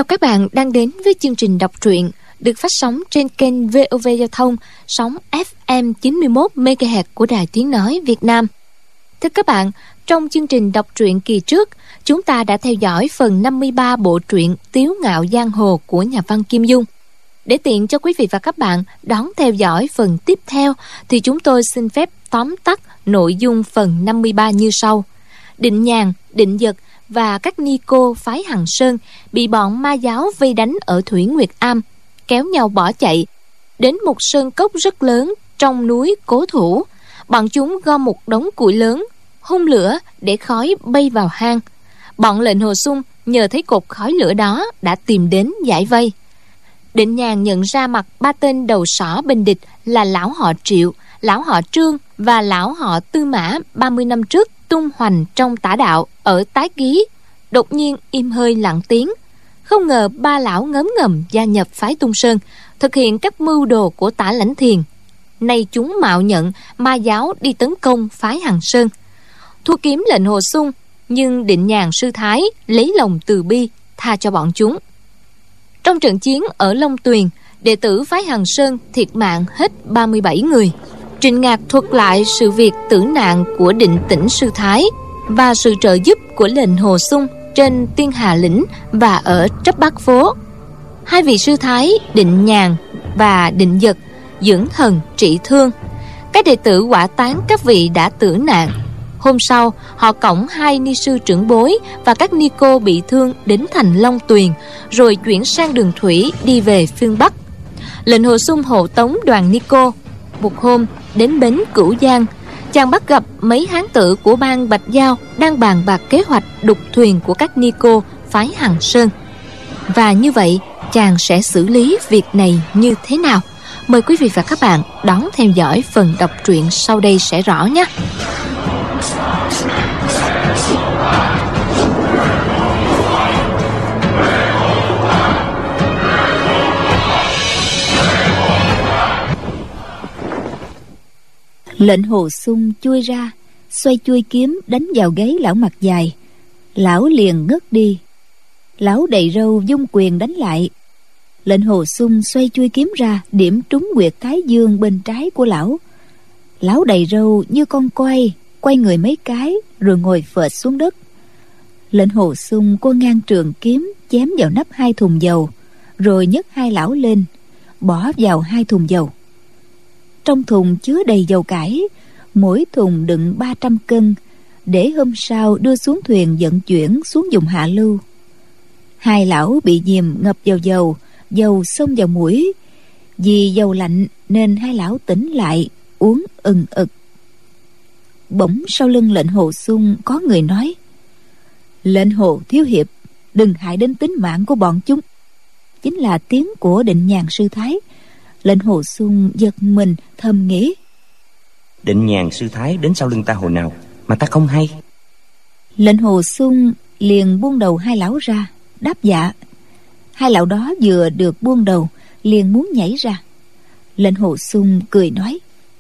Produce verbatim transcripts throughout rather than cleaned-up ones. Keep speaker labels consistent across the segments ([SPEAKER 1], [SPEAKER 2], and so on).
[SPEAKER 1] Chào các bạn đang đến với chương trình đọc truyện được phát sóng trên kênh vê o vê Giao thông sóng ép em chín mươi mốt mê ga héc của Đài Tiếng Nói Việt Nam. Thưa các bạn, trong chương trình đọc truyện kỳ trước, chúng ta đã theo dõi phần năm mươi ba bộ truyện Tiếu Ngạo Giang Hồ của nhà văn Kim Dung. Để tiện cho quý vị và các bạn đón theo dõi phần tiếp theo thì chúng tôi xin phép tóm tắt nội dung phần năm mươi ba như sau. Định Nhàn, Định Dật và các ni cô phái Hằng Sơn bị bọn ma giáo vây đánh ở Thủy Nguyệt Am, kéo nhau bỏ chạy đến một sơn cốc rất lớn trong núi cố thủ. Bọn chúng gom một đống củi lớn, hun lửa để khói bay vào hang. Bọn lệnh Hồ Xung nhờ thấy cột khói lửa đó đã tìm đến giải vây. Định Nhàn nhận ra mặt ba tên đầu sỏ bên địch là lão họ Triệu, lão họ Trương và lão họ Tư Mã ba mươi năm trước tung hoành trong tả đạo ở Tái Ký, đột nhiên im hơi lặng tiếng. Không ngờ ba lão ngấm ngầm gia nhập phái Tung Sơn, thực hiện các mưu đồ của Tả Lãnh Thiền. Nay chúng mạo nhận ma giáo đi tấn công phái Hằng Sơn, thua kiếm lệnh Hồ Xung, nhưng Định Nhàn sư thái lấy lòng từ bi tha cho bọn chúng. Trong trận chiến ở Long Tuyền, đệ tử phái Hằng Sơn thiệt mạng hết ba mươi bảy người. Trịnh Ngạc thuật lại sự việc tử nạn của Định Tĩnh sư thái và sự trợ giúp của lệnh Hồ Xung trên Tiên Hà Lĩnh và ở Trấp Bắc Phố. Hai vị sư thái Định Nhàn và Định Dật dưỡng thần trị thương. Các đệ tử hỏa táng các vị đã tử nạn. Hôm sau, họ cõng hai ni sư trưởng bối và các ni cô bị thương đến thành Long Tuyền, rồi chuyển sang đường thủy đi về phương Bắc. Lệnh Hồ Xung hộ tống đoàn ni cô. Một hôm, đến bến Cửu Giang, chàng bắt gặp mấy hán tử của bang Bạch Giao đang bàn bạc kế hoạch đục thuyền của các ni cô phái Hằng Sơn. Và như vậy, chàng sẽ xử lý việc này như thế nào? Mời quý vị và các bạn đón theo dõi phần đọc truyện sau đây sẽ rõ nhé.
[SPEAKER 2] Lệnh Hồ Xung chui ra, xoay chui kiếm đánh vào gáy lão mặt dài. Lão liền ngất đi. Lão đầy râu vung quyền đánh lại. Lệnh Hồ Xung xoay chui kiếm ra, điểm trúng huyệt thái dương bên trái của lão. Lão đầy râu như con quay, quay người mấy cái rồi ngồi phệt xuống đất. Lệnh Hồ Xung cô ngang trường kiếm chém vào nắp hai thùng dầu, rồi nhấc hai lão lên, bỏ vào hai thùng dầu. Trong thùng chứa đầy dầu cải, mỗi thùng đựng ba trăm cân, để hôm sau đưa xuống thuyền vận chuyển xuống vùng hạ lưu. Hai lão bị dìm ngập vào dầu, dầu xông vào mũi. Vì dầu lạnh nên hai lão tỉnh lại, uống ừng ực. Bỗng sau lưng lệnh Hồ Xung có người nói: "Lệnh Hồ thiếu hiệp, đừng hại đến tính mạng của bọn chúng." Chính là tiếng của Định Nhàn sư thái. Lệnh Hồ Xung giật mình thầm nghĩ:
[SPEAKER 3] Định Nhàn sư thái đến sau lưng ta hồi nào mà ta không hay?
[SPEAKER 2] Lệnh Hồ Xung liền buông đầu hai lão ra, đáp dạ. Hai lão đó vừa được buông đầu liền muốn nhảy ra. Lệnh Hồ Xung cười nói: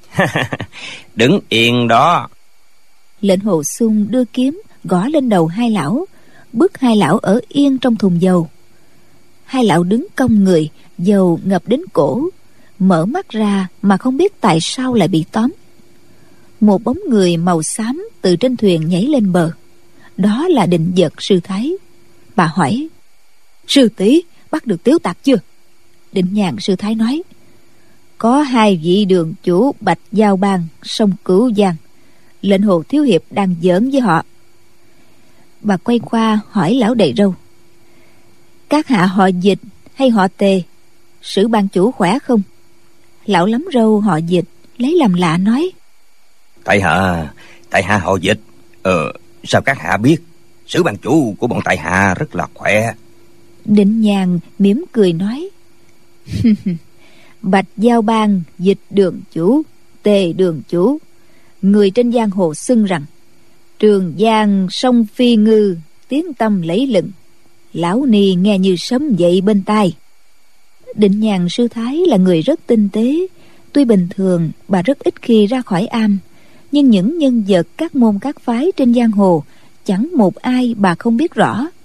[SPEAKER 3] Đứng yên đó.
[SPEAKER 2] Lệnh Hồ Xung đưa kiếm gõ lên đầu hai lão, bức hai lão ở yên trong thùng dầu. Hai lão đứng cong người, dầu ngập đến cổ, mở mắt ra mà không biết tại sao lại bị tóm. Một bóng người màu xám từ trên thuyền nhảy lên bờ. Đó là Định Dật sư thái. Bà hỏi: "Sư tỷ bắt được Tiếu tặc chưa?" Định Nhàn sư thái nói: "Có hai vị đường chủ Bạch Giao bang sông Cửu Giang, lệnh Hồ thiếu hiệp đang giỡn với họ." Bà quay qua hỏi lão đầy râu: "Các hạ họ Dịch hay họ Tề? Sử ban chủ khỏe không?" Lão lắm râu họ Dịch lấy làm lạ nói:
[SPEAKER 3] Tại hạ, tại hạ họ Dịch. Ờ, sao các hạ biết? Sử ban chủ của bọn tại hạ rất là khỏe.
[SPEAKER 2] Định Nhàn mỉm cười nói: Bạch Giao bang Dịch đường chủ, Tề đường chủ, người trên giang hồ xưng rằng Trường Giang sông Phi Ngư tiếng tăm lẫy lừng, lão ni nghe như sấm dậy bên tai. Định Nhàn sư thái là người rất tinh tế. Tuy bình thường bà rất ít khi ra khỏi am, nhưng những nhân vật các môn các phái trên giang hồ chẳng một ai bà không biết rõ.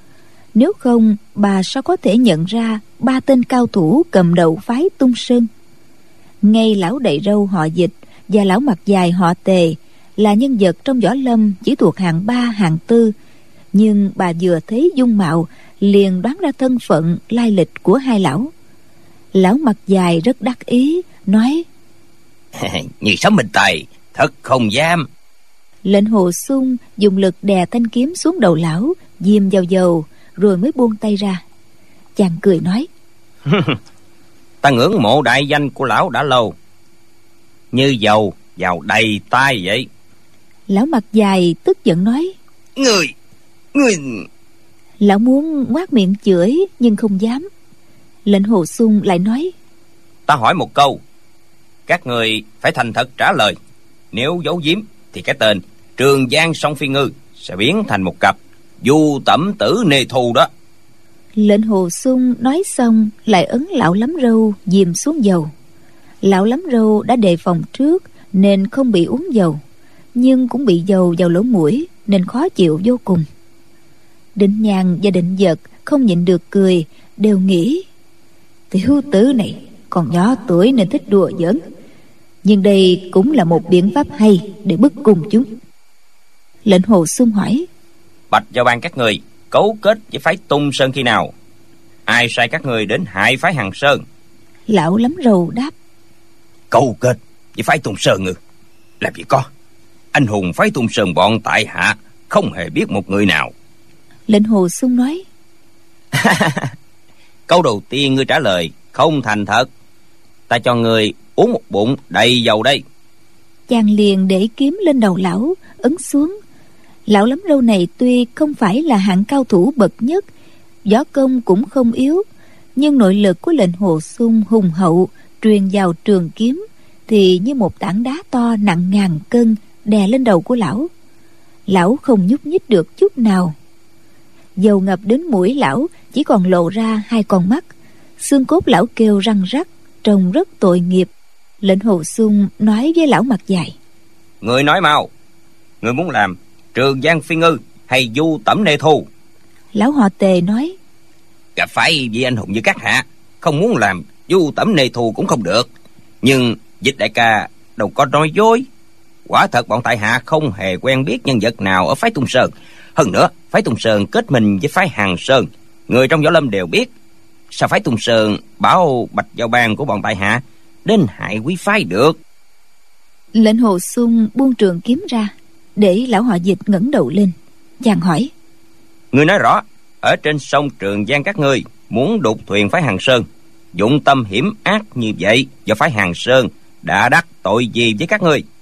[SPEAKER 2] Nếu không, bà sao có thể nhận ra ba tên cao thủ cầm đầu phái Tung Sơn? Ngay lão đầy râu họ Dịch và lão mặt dài họ Tề là nhân vật trong võ lâm chỉ thuộc hạng ba hạng tư, nhưng bà vừa thấy dung mạo liền đoán ra thân phận lai lịch của hai lão. Lão mặt dài rất đắc ý nói:
[SPEAKER 3] Như sấm minh tài, thật không dám.
[SPEAKER 2] Lệnh Hồ Xung dùng lực đè thanh kiếm xuống đầu lão, diêm vào dầu rồi mới buông tay ra. Chàng cười nói:
[SPEAKER 3] Ta ngưỡng mộ đại danh của lão đã lâu, như dầu vào đầy tay vậy.
[SPEAKER 2] Lão mặt dài tức giận nói:
[SPEAKER 3] Người, người...
[SPEAKER 2] Lão muốn ngoác miệng chửi nhưng không dám. Lệnh Hồ Xung lại nói:
[SPEAKER 3] Ta hỏi một câu, các người phải thành thật trả lời. Nếu giấu giếm thì cái tên Trường Giang Song Phi Ngư sẽ biến thành một cặp du tẩm tử nê thù đó.
[SPEAKER 2] Lệnh Hồ Xung nói xong lại ấn lão lắm râu dìm xuống dầu. Lão lắm râu đã đề phòng trước nên không bị uống dầu, nhưng cũng bị dầu vào lỗ mũi nên khó chịu vô cùng. Định Nhàn và Định Vật không nhịn được cười, đều nghĩ: tiểu tử này còn nhỏ tuổi nên thích đùa giỡn, nhưng đây cũng là một biện pháp hay để bức cung chúng. Lệnh Hồ Xung hỏi:
[SPEAKER 3] Bạch Giao Bang các người cấu kết với phái Tung Sơn khi nào? Ai sai các người đến hại phái Hằng Sơn?
[SPEAKER 2] Lão lắm râu đáp:
[SPEAKER 3] Cấu kết với phái Tung Sơn ư? Làm gì có. Anh hùng phái Tung Sơn bọn tại hạ không hề biết một người nào.
[SPEAKER 2] Lệnh Hồ Xung nói:
[SPEAKER 3] Câu đầu tiên ngươi trả lời không thành thật. Ta cho ngươi uống một bụng đầy dầu đây.
[SPEAKER 2] Chàng liền để kiếm lên đầu lão, ấn xuống. Lão lắm râu này tuy không phải là hạng cao thủ bậc nhất, võ công cũng không yếu, nhưng nội lực của Lệnh Hồ Xung hùng hậu truyền vào trường kiếm thì như một tảng đá to nặng ngàn cân đè lên đầu của lão. Lão không nhúc nhích được chút nào. Dầu ngập đến mũi lão, chỉ còn lộ ra hai con mắt. Xương cốt lão kêu răng rắc, trông rất tội nghiệp. Lệnh Hồ Xung nói với lão mặt dài:
[SPEAKER 3] Người nói mau, người muốn làm Trường Giang Phi Ngư hay du tẩm nê thu?
[SPEAKER 2] Lão họ Tề nói:
[SPEAKER 3] Gặp phải vị anh hùng như các hạ, không muốn làm du tẩm nê thu cũng không được. Nhưng Dịch đại ca đâu có nói dối. Quả thật bọn tại hạ không hề quen biết nhân vật nào ở phái Tung Sơn. Hơn nữa, phái Tung Sơn kết minh với phái Hằng Sơn, người trong võ lâm đều biết. Sao phái Tung Sơn bảo Bạch Giao Bang của bọn tại hạ đến hại quý phái được?
[SPEAKER 2] Lệnh Hồ Xung buông trường kiếm ra, để lão họ Dịch ngẩng đầu lên. Chàng hỏi:
[SPEAKER 3] Người nói rõ, ở trên sông Trường Giang các ngươi muốn đục thuyền phái Hằng Sơn, dụng tâm hiểm ác như vậy, do phái Hằng Sơn đã đắc tội gì với các ngươi?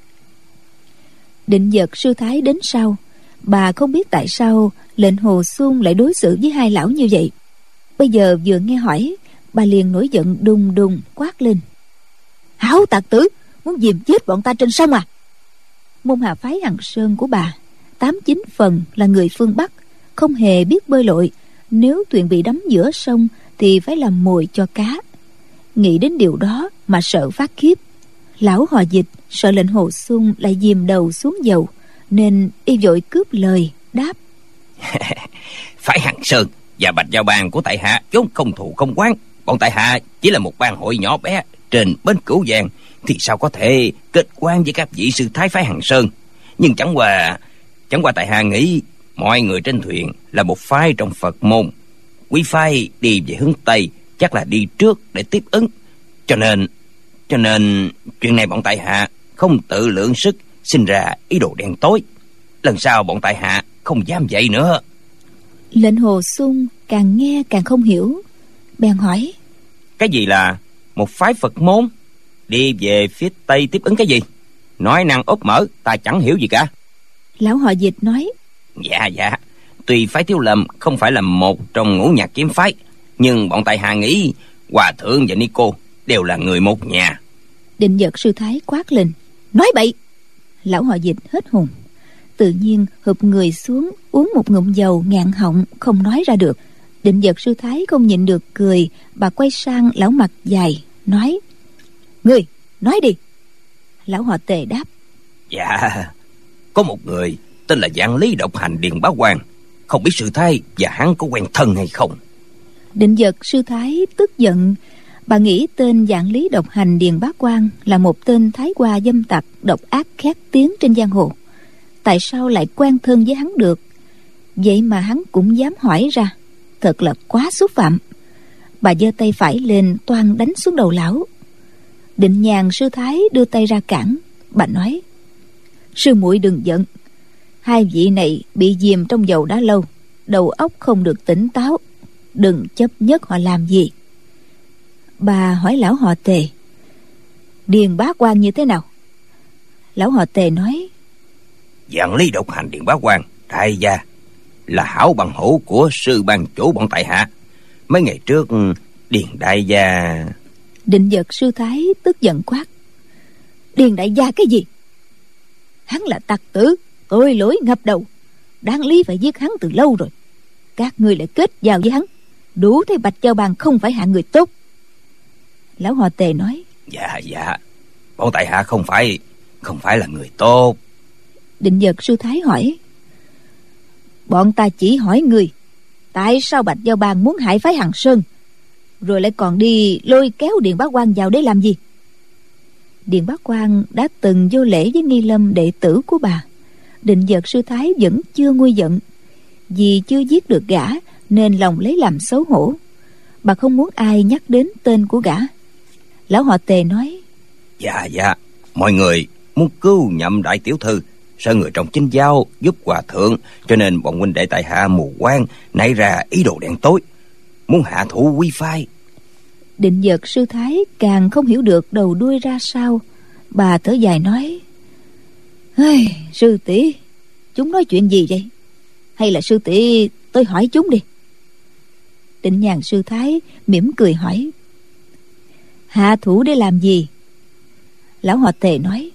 [SPEAKER 2] Định Vật sư thái đến sau. Bà không biết tại sao Lệnh Hồ Xung lại đối xử với hai lão như vậy. Bây giờ vừa nghe hỏi, bà liền nổi giận đùng đùng quát lên: Hảo tặc tử, muốn dìm chết bọn ta trên sông à? Môn hạ phái Hằng Sơn của bà tám chín phần là người phương Bắc, không hề biết bơi lội. Nếu thuyền bị đắm giữa sông thì phải làm mồi cho cá. Nghĩ đến điều đó mà sợ phát khiếp. Lão họ Dịch sợ Lệnh Hồ Xung lại dìm đầu xuống dầu, nên y vội cướp lời đáp:
[SPEAKER 3] Phái Hằng Sơn và Bạch Giao Bang của tại hạ vốn không thù không oán. Bọn tại hạ chỉ là một bang hội nhỏ bé trên bến Cửu Giang, thì sao có thể kết quan với các vị sư thái phái Hằng Sơn? Nhưng chẳng qua chẳng qua tại hạ nghĩ mọi người trên thuyền là một phái trong Phật môn. Quý phái đi về hướng Tây chắc là đi trước để tiếp ứng, cho nên cho nên chuyện này bọn tại hạ không tự lượng sức, sinh ra ý đồ đen tối. Lần sau bọn tại hạ không dám vậy nữa.
[SPEAKER 2] Lệnh Hồ Xung càng nghe càng không hiểu, bèn hỏi:
[SPEAKER 3] Cái gì là một phái Phật môn đi về phía Tây tiếp ứng cái gì? Nói năng úp mở, ta chẳng hiểu gì cả.
[SPEAKER 2] Lão họ Dịch nói:
[SPEAKER 3] Dạ dạ, tuy phái Thiếu Lâm không phải là một trong ngũ nhạc kiếm phái, nhưng bọn tại hạ nghĩ Hòa Thượng và Nico đều là người một nhà.
[SPEAKER 2] Định Vật sư thái quát lên: Nói bậy! Lão họ Dịch hết hồn, tự nhiên hụp người xuống uống một ngụm dầu ngạn họng, không nói ra được. Định Vật sư thái không nhịn được cười, bà quay sang lão mặt dài nói: Ngươi nói đi. Lão họ Tề đáp:
[SPEAKER 3] Dạ, có một người tên là Vạn Lý Độc Hành Điền Bá Quang, không biết sư thái và hắn có quen thân hay không.
[SPEAKER 2] Định Vật sư thái tức giận. Bà nghĩ tên Vạn Lý Độc Hành Điền Bá Quang là một tên thái qua dâm tặc độc ác khét tiếng trên giang hồ. Tại sao lại quen thân với hắn được? Vậy mà hắn cũng dám hỏi ra, thật là quá xúc phạm. Bà giơ tay phải lên toan đánh xuống đầu lão. Định Nhàn sư thái đưa tay ra cản. Bà nói: sư muội đừng giận. Hai vị này bị dìm trong dầu đã lâu, đầu óc không được tỉnh táo, đừng chấp nhất họ làm gì. Bà hỏi lão họ Tề: Điền Bá Quang như thế nào? Lão họ Tề nói:
[SPEAKER 3] Vạn Lý Độc Hành Điền Bá Quang đại gia là hảo bằng hữu của sư ban chủ bọn tại hạ. Mấy ngày trước Điền đại gia...
[SPEAKER 2] Định Vật sư thái tức giận quát: Điền đại gia cái gì? Hắn là tặc tử, tội lỗi ngập đầu, đáng lý phải giết hắn từ lâu rồi. Các ngươi lại kết giao với hắn, đủ thấy Bạch Giao Bang không phải hạng người tốt. Lão họ Tề nói:
[SPEAKER 3] Dạ dạ, bọn tại hạ không phải Không phải là người tốt.
[SPEAKER 2] Định Vật sư thái hỏi: Bọn ta chỉ hỏi người, tại sao Bạch Giao Bang muốn hại phái Hằng Sơn, rồi lại còn đi lôi kéo Điền Bá Quang vào để làm gì? Điền Bá Quang đã từng vô lễ với Nghi Lâm đệ tử của bà. Định Vật sư thái vẫn chưa nguôi giận. Vì chưa giết được gã nên lòng lấy làm xấu hổ. Bà không muốn ai nhắc đến tên của gã. Lão họ Tề nói:
[SPEAKER 3] Dạ dạ, mọi người muốn cứu Nhậm đại tiểu thư, sợ người trong chính giáo giúp hòa thượng, cho nên bọn huynh đệ tại hạ mù quáng nảy ra ý đồ đen tối, muốn hạ thủ quy phái.
[SPEAKER 2] Định Vật sư thái càng không hiểu được đầu đuôi ra sao. Bà thở dài nói: Ây, sư tỷ, chúng nói chuyện gì vậy? Hay là sư tỷ tôi hỏi chúng đi. Định Nhàn sư thái mỉm cười hỏi: Hạ thủ để làm gì? Lão họ Tề nói: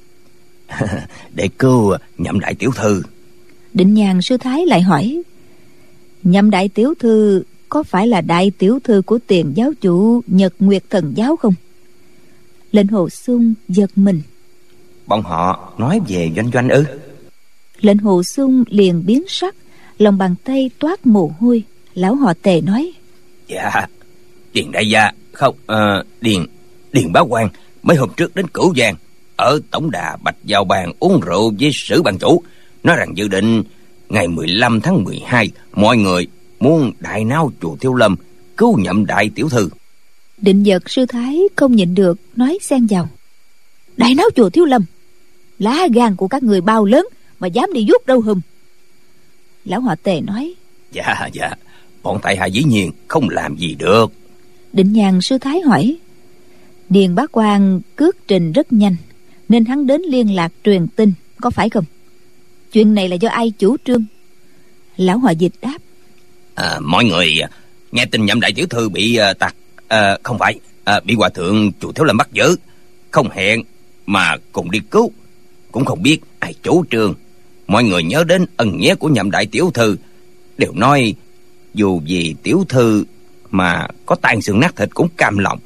[SPEAKER 3] Để cứu Nhậm đại tiểu thư.
[SPEAKER 2] Định Nhàn sư thái lại hỏi: Nhậm đại tiểu thư có phải là đại tiểu thư của tiền giáo chủ Nhật Nguyệt Thần giáo không? Lệnh Hồ Xung giật mình.
[SPEAKER 3] Bọn họ nói về Doanh Doanh ư?
[SPEAKER 2] Lệnh Hồ Xung liền biến sắc, lòng bàn tay toát mồ hôi. Lão họ Tề nói:
[SPEAKER 3] Dạ, Điền đại gia không, uh, Điền Điền Bá Quang mấy hôm trước đến Cửu Giang, ở tổng đà Bạch Giao Bang uống rượu với sử ban chủ, nói rằng dự định ngày mười lăm tháng mười hai mọi người muốn đại náo chùa Thiếu Lâm cứu Nhậm đại tiểu thư.
[SPEAKER 2] Định Vật sư thái không nhịn được nói xen vào: Đại náo chùa Thiếu Lâm, lá gan của các người bao lớn mà dám đi vuốt râu hùm. Lão họ Tề nói:
[SPEAKER 3] Dạ dạ, bọn tại hạ dĩ nhiên không làm gì được.
[SPEAKER 2] Định Nhàn sư thái hỏi: Điền Bá Quang cước trình rất nhanh, nên hắn đến liên lạc truyền tin, có phải không? Chuyện này là do ai chủ trương? Lão họ Dịch đáp:
[SPEAKER 3] à, Mọi người nghe tin Nhậm đại tiểu thư bị uh, tặc uh, Không phải, uh, bị hòa thượng chùa Thiếu Lâm bắt giữ, không hẹn mà cùng đi cứu, cũng không biết ai chủ trương. Mọi người nhớ đến ân nghĩa của Nhậm đại tiểu thư, đều nói dù vì tiểu thư mà có tan xương nát thịt cũng cam lòng.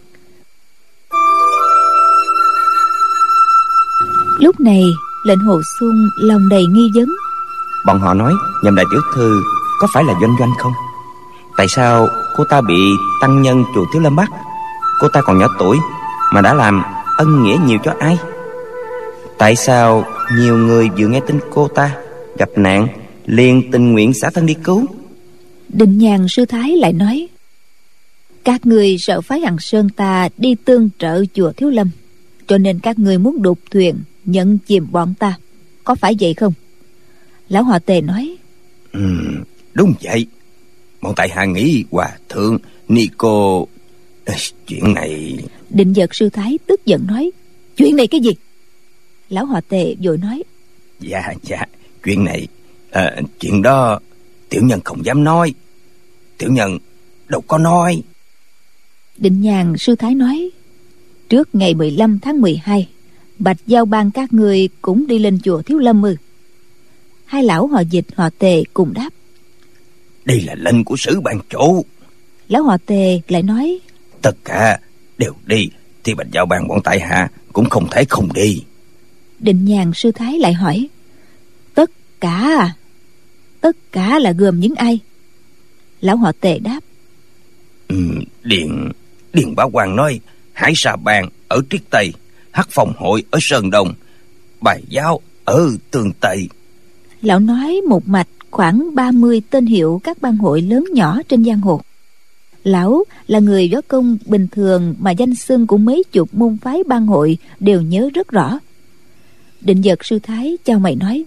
[SPEAKER 2] Lúc này Lệnh Hồ Xung lòng đầy nghi vấn.
[SPEAKER 3] Bọn họ nói Nhậm đại tiểu thư có phải là Doanh Doanh không? Tại sao cô ta bị tăng nhân chùa Thiếu Lâm bắt? Cô ta còn nhỏ tuổi mà đã làm ân nghĩa nhiều cho ai? Tại sao nhiều người vừa nghe tin cô ta gặp nạn liền tình nguyện xả thân đi cứu?
[SPEAKER 2] Định Nhàn sư thái lại nói: Các người sợ phái Hằng Sơn ta đi tương trợ chùa Thiếu Lâm, cho nên các người muốn đục thuyền nhận chìm bọn ta, có phải vậy không? Lão họ Tề nói:
[SPEAKER 3] Ừ, đúng vậy. Bọn tại hạ nghĩ hòa thượng Nico... Chuyện này...
[SPEAKER 2] Định Vật sư thái tức giận nói: Chuyện này cái gì? Lão họ Tề vội nói:
[SPEAKER 3] Dạ dạ, chuyện này à, chuyện đó tiểu nhân không dám nói. Tiểu nhân đâu có nói.
[SPEAKER 2] Định Nhàn sư thái nói: Trước ngày mười lăm tháng mười hai, Bạch Giao Bang các người cũng đi lên chùa Thiếu Lâm ư? Hai lão họ Dịch họ Tề cùng đáp:
[SPEAKER 3] Đây là lệnh của sử ban chủ.
[SPEAKER 2] Lão họ Tề lại nói:
[SPEAKER 3] Tất cả đều đi thì Bạch Giao Bang bọn tại hạ cũng không thể không đi.
[SPEAKER 2] Định Nhàn sư thái lại hỏi: Tất cả à? Tất Tất cả là gồm những ai? Lão họ Tề đáp:
[SPEAKER 3] ừ, Điện Điện Bá Quan nói Hải Sa Bang ở Triết Tây, Hắc Phong Hội ở Sơn Đông, Bài Giáo ở Tường Tây.
[SPEAKER 2] Lão nói một mạch khoảng ba mươi tên hiệu các bang hội lớn nhỏ trên giang hồ. Lão là người võ công bình thường mà danh xưng của mấy chục môn phái bang hội đều nhớ rất rõ. Định Vật sư thái chào mày nói: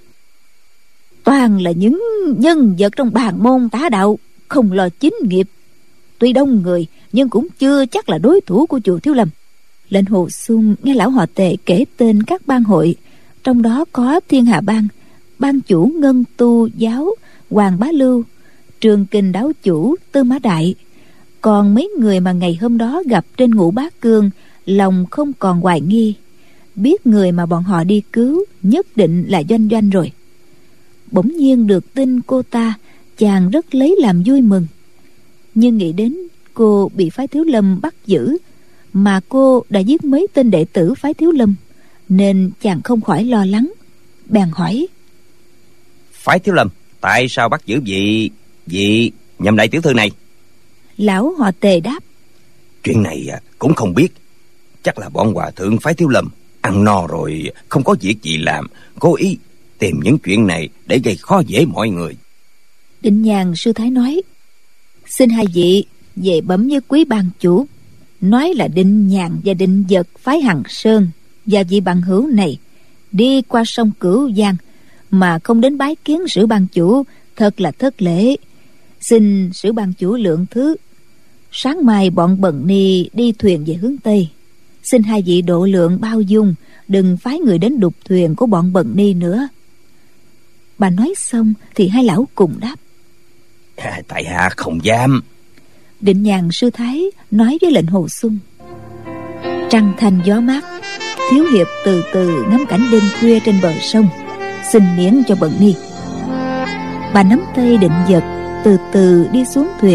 [SPEAKER 2] toàn là những nhân vật trong bàn môn tá đạo, không lo chính nghiệp. Tuy đông người nhưng cũng chưa chắc là đối thủ của chùa Thiếu Lâm. Lệnh Hồ Xung nghe lão họ Tề kể tên các bang hội, trong đó có Thiên Hà Bang, ban chủ Ngân Tu Giáo Hoàng Bá Lưu, Trường Kình Đáo chủ Tư Mã Đại, còn mấy người mà ngày hôm đó gặp trên Ngũ Bá Cương, lòng không còn hoài nghi, biết người mà bọn họ đi cứu nhất định là Doanh Doanh rồi. Bỗng nhiên được tin cô ta, chàng rất lấy làm vui mừng. Nhưng nghĩ đến cô bị phái Thiếu Lâm bắt giữ, mà cô đã giết mấy tên đệ tử phái Thiếu Lâm, nên chàng không khỏi lo lắng. Bèn hỏi:
[SPEAKER 3] Phái Thiếu Lâm tại sao bắt giữ vị vị nhậm đại tiểu thư này?
[SPEAKER 2] Lão họ Tề đáp:
[SPEAKER 3] Chuyện này cũng không biết. Chắc là bọn hòa thượng phái Thiếu Lâm ăn no rồi không có việc gì làm, cố ý tìm những chuyện này để gây khó dễ mọi người.
[SPEAKER 2] Định Nhàn sư thái nói: Xin hai vị về bẩm với quý ban chủ, nói là Định Nhàn và Định Vật phái Hằng Sơn và vị bằng hữu này đi qua sông Cửu Giang mà không đến bái kiến sử ban chủ, thật là thất lễ. Xin sử ban chủ lượng thứ. Sáng mai bọn Bần Ni đi thuyền về hướng Tây, xin hai vị độ lượng bao dung, đừng phái người đến đục thuyền của bọn Bần Ni nữa. Bà nói xong thì hai lão cùng đáp:
[SPEAKER 3] à, Tại hạ không dám.
[SPEAKER 2] Định Nhàn sư thái nói với Lệnh Hồ Xung: Trăng thanh gió mát, thiếu hiệp từ từ ngắm cảnh đêm khuya trên bờ sông, xin miễn cho Bần Ni. Bà nắm tay Định Vật từ từ đi xuống thuyền.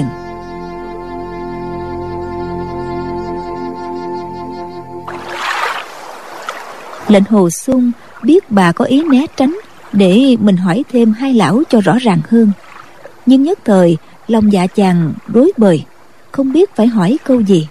[SPEAKER 2] Lệnh Hồ Xung biết bà có ý né tránh để mình hỏi thêm hai lão cho rõ ràng hơn, nhưng nhất thời lòng dạ chàng rối bời, không biết phải hỏi câu gì.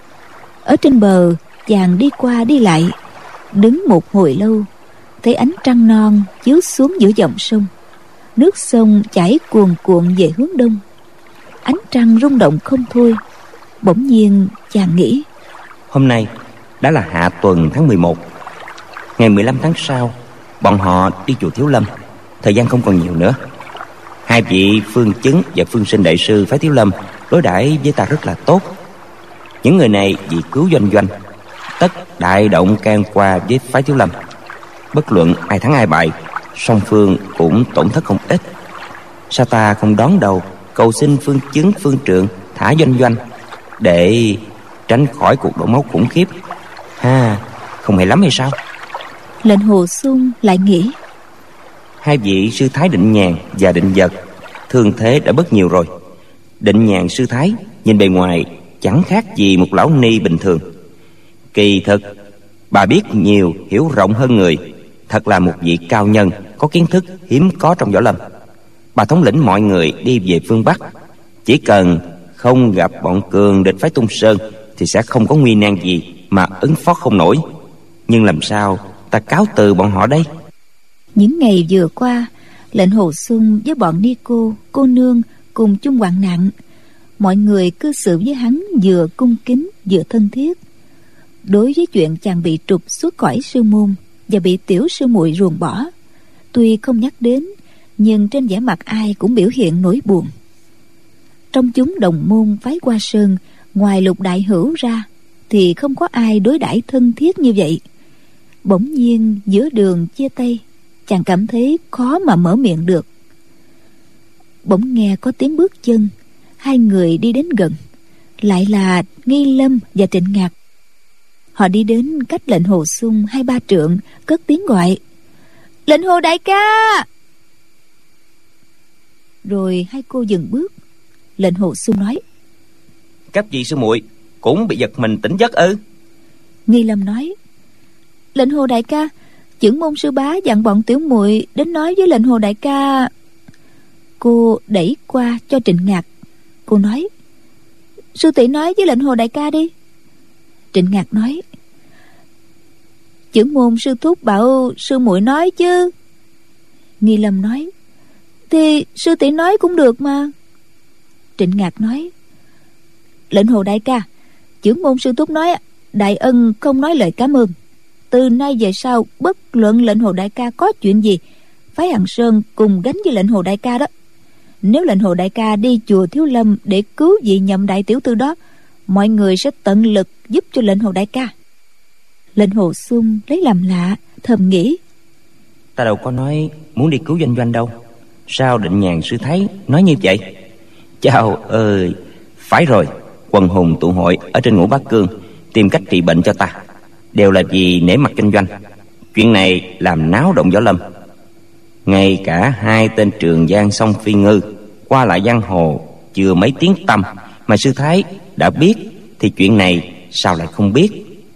[SPEAKER 2] Ở trên bờ chàng đi qua đi lại, đứng một hồi lâu, thấy ánh trăng non chiếu xuống giữa dòng sông. Nước sông chảy cuồn cuộn về hướng đông, ánh trăng rung động không thôi. Bỗng nhiên chàng nghĩ:
[SPEAKER 3] Hôm nay đã là hạ tuần tháng mười một, ngày mười lăm tháng sau bọn họ đi chùa Thiếu Lâm. Thời gian không còn nhiều nữa. Hai vị Phương Chứng và Phương Sinh đại sư phái Thiếu Lâm đối đãi với ta rất là tốt. Những người này vì cứu Doanh Doanh, tất đại động can qua với phái Thiếu Lâm. Bất luận ai thắng ai bại, song phương cũng tổn thất không ít. Sao ta không đón đầu cầu xin Phương Chứng, Phương Trượng thả Doanh Doanh để tránh khỏi cuộc đổ máu khủng khiếp? Ha, không hay lắm hay sao?
[SPEAKER 2] Lệnh Hồ Xung lại nghĩ:
[SPEAKER 3] Hai vị sư thái Định Nhàn và Định Vật thương thế đã bớt nhiều rồi. Định Nhàn sư thái nhìn bề ngoài chẳng khác gì một lão ni bình thường. Kỳ thực bà biết nhiều, hiểu rộng hơn người, thật là một vị cao nhân có kiến thức hiếm có trong võ lâm. Bà thống lĩnh mọi người đi về phương Bắc, chỉ cần không gặp bọn cường địch phái Tung Sơn thì sẽ không có nguy nan gì mà ứng phó không nổi. Nhưng làm sao ta cáo từ bọn họ đây?
[SPEAKER 2] Những ngày vừa qua, Lệnh Hồ Xung với bọn ni cô, cô nương cùng chung hoạn nạn. Mọi người cư xử với hắn vừa cung kính vừa thân thiết. Đối với chuyện chàng bị trục xuất khỏi sư môn và bị tiểu sư muội ruồng bỏ, tuy không nhắc đến, nhưng trên vẻ mặt ai cũng biểu hiện nỗi buồn. Trong chúng đồng môn phái Hoa Sơn, ngoài Lục đại hữu ra thì không có ai đối đãi thân thiết như vậy. Bỗng nhiên giữa đường chia tay, chàng cảm thấy khó mà mở miệng được. Bỗng nghe có tiếng bước chân, hai người đi đến gần, lại là Nghi Lâm và Trịnh Ngạc. Họ đi đến cách Lệnh Hồ Xung hai ba trượng, cất tiếng gọi: Lệnh Hồ đại ca! Rồi hai cô dừng bước. Lệnh Hồ Xung nói:
[SPEAKER 3] Các vị sư muội cũng bị giật mình tỉnh giấc ư?
[SPEAKER 2] Nghi Lâm nói: Lệnh Hồ đại ca, chưởng môn sư bá dặn bọn tiểu muội đến nói với Lệnh Hồ đại ca. cô đẩy qua cho Trịnh Ngạc. Cô nói: Sư tỷ nói với lệnh hồ đại ca đi. Trịnh Ngạc nói: Chưởng môn sư thúc bảo sư muội nói chứ. Nghi Lâm nói: Thì sư tỷ nói cũng được mà. Trịnh Ngạc nói: Lệnh hồ đại ca, chưởng môn sư thúc nói đại ân không nói lời cảm ơn. Từ nay về sau, bất luận lệnh hồ đại ca có chuyện gì, phái Hằng Sơn cùng gánh với lệnh hồ đại ca đó. Nếu lệnh hồ đại ca đi chùa Thiếu Lâm để cứu vị nhậm đại tiểu thư đó, mọi người sẽ tận lực giúp cho lệnh hồ đại ca. Lệnh hồ Xuân lấy làm lạ, thầm nghĩ:
[SPEAKER 3] Ta đâu có nói muốn đi cứu Doanh Doanh đâu. Sao Định Nhàn sư thái nói như vậy? Chao ơi, phải rồi, quần hùng tụ hội ở trên Ngũ Bá Cương tìm cách trị bệnh cho ta, đều là vì nể mặt Doanh Doanh. Chuyện này làm náo động võ lâm. Ngay cả hai tên Trường Giang Song Phi Ngư qua lại giang hồ chưa mấy tiếng tăm mà sư thái đã biết, thì chuyện này sao lại không biết?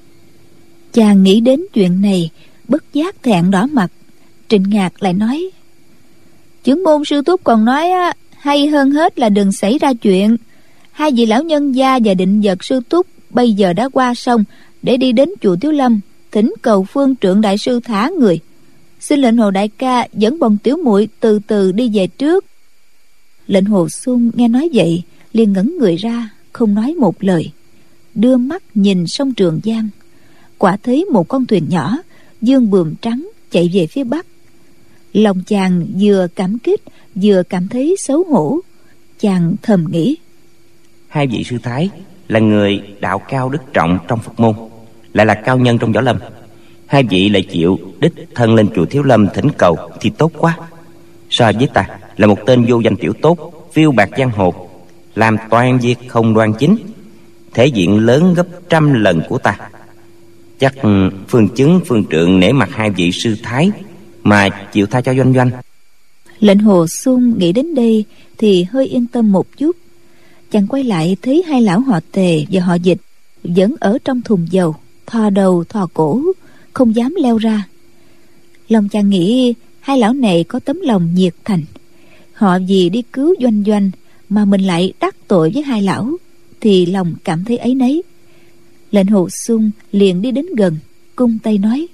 [SPEAKER 2] Chàng nghĩ đến chuyện này, bất giác thẹn đỏ mặt. Trịnh Ngạc lại nói: Chưởng môn sư thúc còn nói á, hay hơn hết là đừng xảy ra chuyện. Hai vị lão nhân gia và Định Vật sư thúc bây giờ đã qua sông để đi đến chùa Thiếu Lâm thỉnh cầu Phương Trượng đại sư thả người. Xin lệnh hồ đại ca dẫn bọn tiểu muội từ từ đi về trước. Lệnh hồ Xuân nghe nói vậy liền ngẩn người ra, không nói một lời, đưa mắt nhìn sông Trường Giang. Quả thấy một con thuyền nhỏ dương buồm trắng chạy về phía bắc. Lòng chàng vừa cảm kích vừa cảm thấy xấu hổ. Chàng thầm nghĩ:
[SPEAKER 3] Hai vị sư thái là người đạo cao đức trọng trong Phật môn, lại là cao nhân trong võ lâm. Hai vị lại chịu đích thân lên chùa Thiếu Lâm thỉnh cầu thì tốt quá. So với ta là một tên vô danh tiểu tốt, phiêu bạt giang hồ, làm toàn việc không đoan chính, thể diện lớn gấp trăm lần của ta. Chắc Phương Chứng, Phương Trượng nể mặt hai vị sư thái mà chịu tha cho Doanh Doanh.
[SPEAKER 2] Lệnh hồ Xuân nghĩ đến đây thì hơi yên tâm một chút. Chàng quay lại thấy hai lão họ Tề và họ Dịch vẫn ở trong thùng dầu, thò đầu thò cổ, không dám leo ra. Lòng chàng nghĩ hai lão này có tấm lòng nhiệt thành. Họ vì đi cứu Doanh Doanh mà mình lại đắc tội với hai lão, thì lòng cảm thấy áy náy. Lệnh hồ Xuân liền đi đến gần, cung tay nói: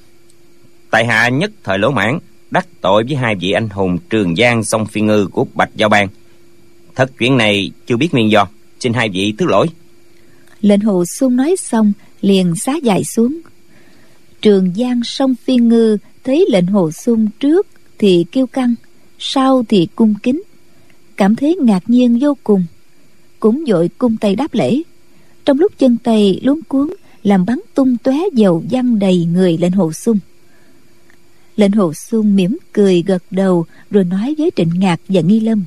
[SPEAKER 3] Tại hạ nhất thời lỗ mãn, đắc tội với hai vị anh hùng Trường Giang Song Phi Ngư của Bạch Giao Bang. Thật chuyện này chưa biết nguyên do, xin hai vị thứ lỗi.
[SPEAKER 2] Lệnh hồ Xuân nói xong liền xá dài xuống. Trường Giang Song Phi Ngư thấy lệnh hồ Xuân trước thì kiêu căng, sau thì cung kính, cảm thấy ngạc nhiên vô cùng, cũng vội cung tay đáp lễ. Trong lúc chân tay luống cuống làm bắn tung tóe dầu văng đầy người lệnh hồ Xuân. Lệnh hồ Xuân mỉm cười gật đầu rồi nói với Trịnh Ngạc và Nghi Lâm: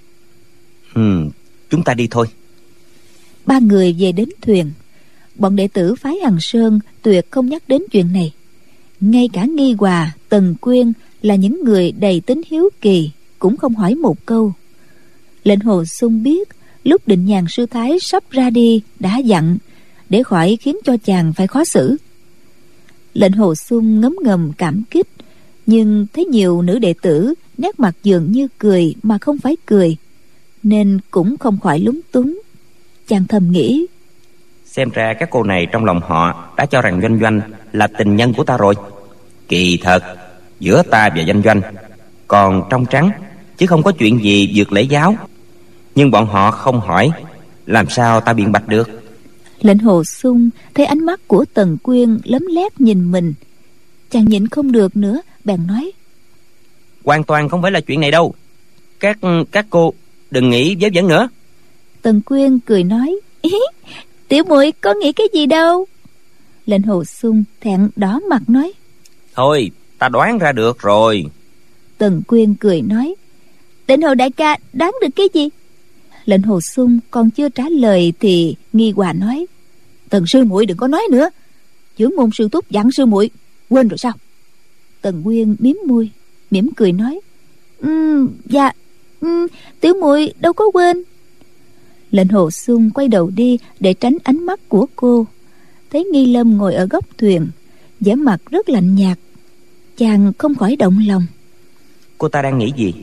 [SPEAKER 3] Ừ, chúng ta đi thôi.
[SPEAKER 2] Ba người về đến thuyền. Bọn đệ tử phái Hằng Sơn tuyệt không nhắc đến chuyện này. Ngay cả Nghi Hòa, Tần Quyên là những người đầy tính hiếu kỳ cũng không hỏi một câu. Lệnh hồ Xuân biết lúc Định Nhàn sư thái sắp ra đi đã dặn, để khỏi khiến cho chàng phải khó xử. Lệnh hồ Xuân ngấm ngầm cảm kích, nhưng thấy nhiều nữ đệ tử nét mặt dường như cười mà không phải cười, nên cũng không khỏi lúng túng. Chàng thầm nghĩ:
[SPEAKER 3] Xem ra các cô này trong lòng họ đã cho rằng Doanh Doanh là tình nhân của ta rồi. Kỳ thật giữa ta và Doanh Doanh còn trong trắng, chứ không có chuyện gì vượt lễ giáo. Nhưng bọn họ không hỏi, làm sao ta biện bạch được?
[SPEAKER 2] Lệnh hồ Xuân thấy ánh mắt của Tần Quyên lấm lét nhìn mình, chàng nhịn không được nữa, bèn nói:
[SPEAKER 3] Hoàn toàn không phải là chuyện này đâu. Các các cô đừng nghĩ vớ vẩn nữa.
[SPEAKER 2] Tần Quyên cười nói: Tiểu muội có nghĩ cái gì đâu. Lệnh hồ Xuân thẹn đỏ mặt nói:
[SPEAKER 3] Thôi, ta đoán ra được rồi.
[SPEAKER 2] Tần Quyên cười nói: Lệnh hồ đại ca đoán được cái gì? Lệnh hồ Xuân còn chưa trả lời thì Nghi Hòa nói: Tần sư muội đừng có nói nữa. Chưởng môn sư thúc dặn sư muội, quên rồi sao? Tần Quyên mím môi, mỉm cười nói: um, Dạ, um, tiểu muội đâu có quên. Lệnh hồ Xuân quay đầu đi để tránh ánh mắt của cô. Thấy Nghi Lâm ngồi ở góc thuyền, vẻ mặt rất lạnh nhạt. Chàng không khỏi động lòng.
[SPEAKER 3] Cô ta đang nghĩ gì?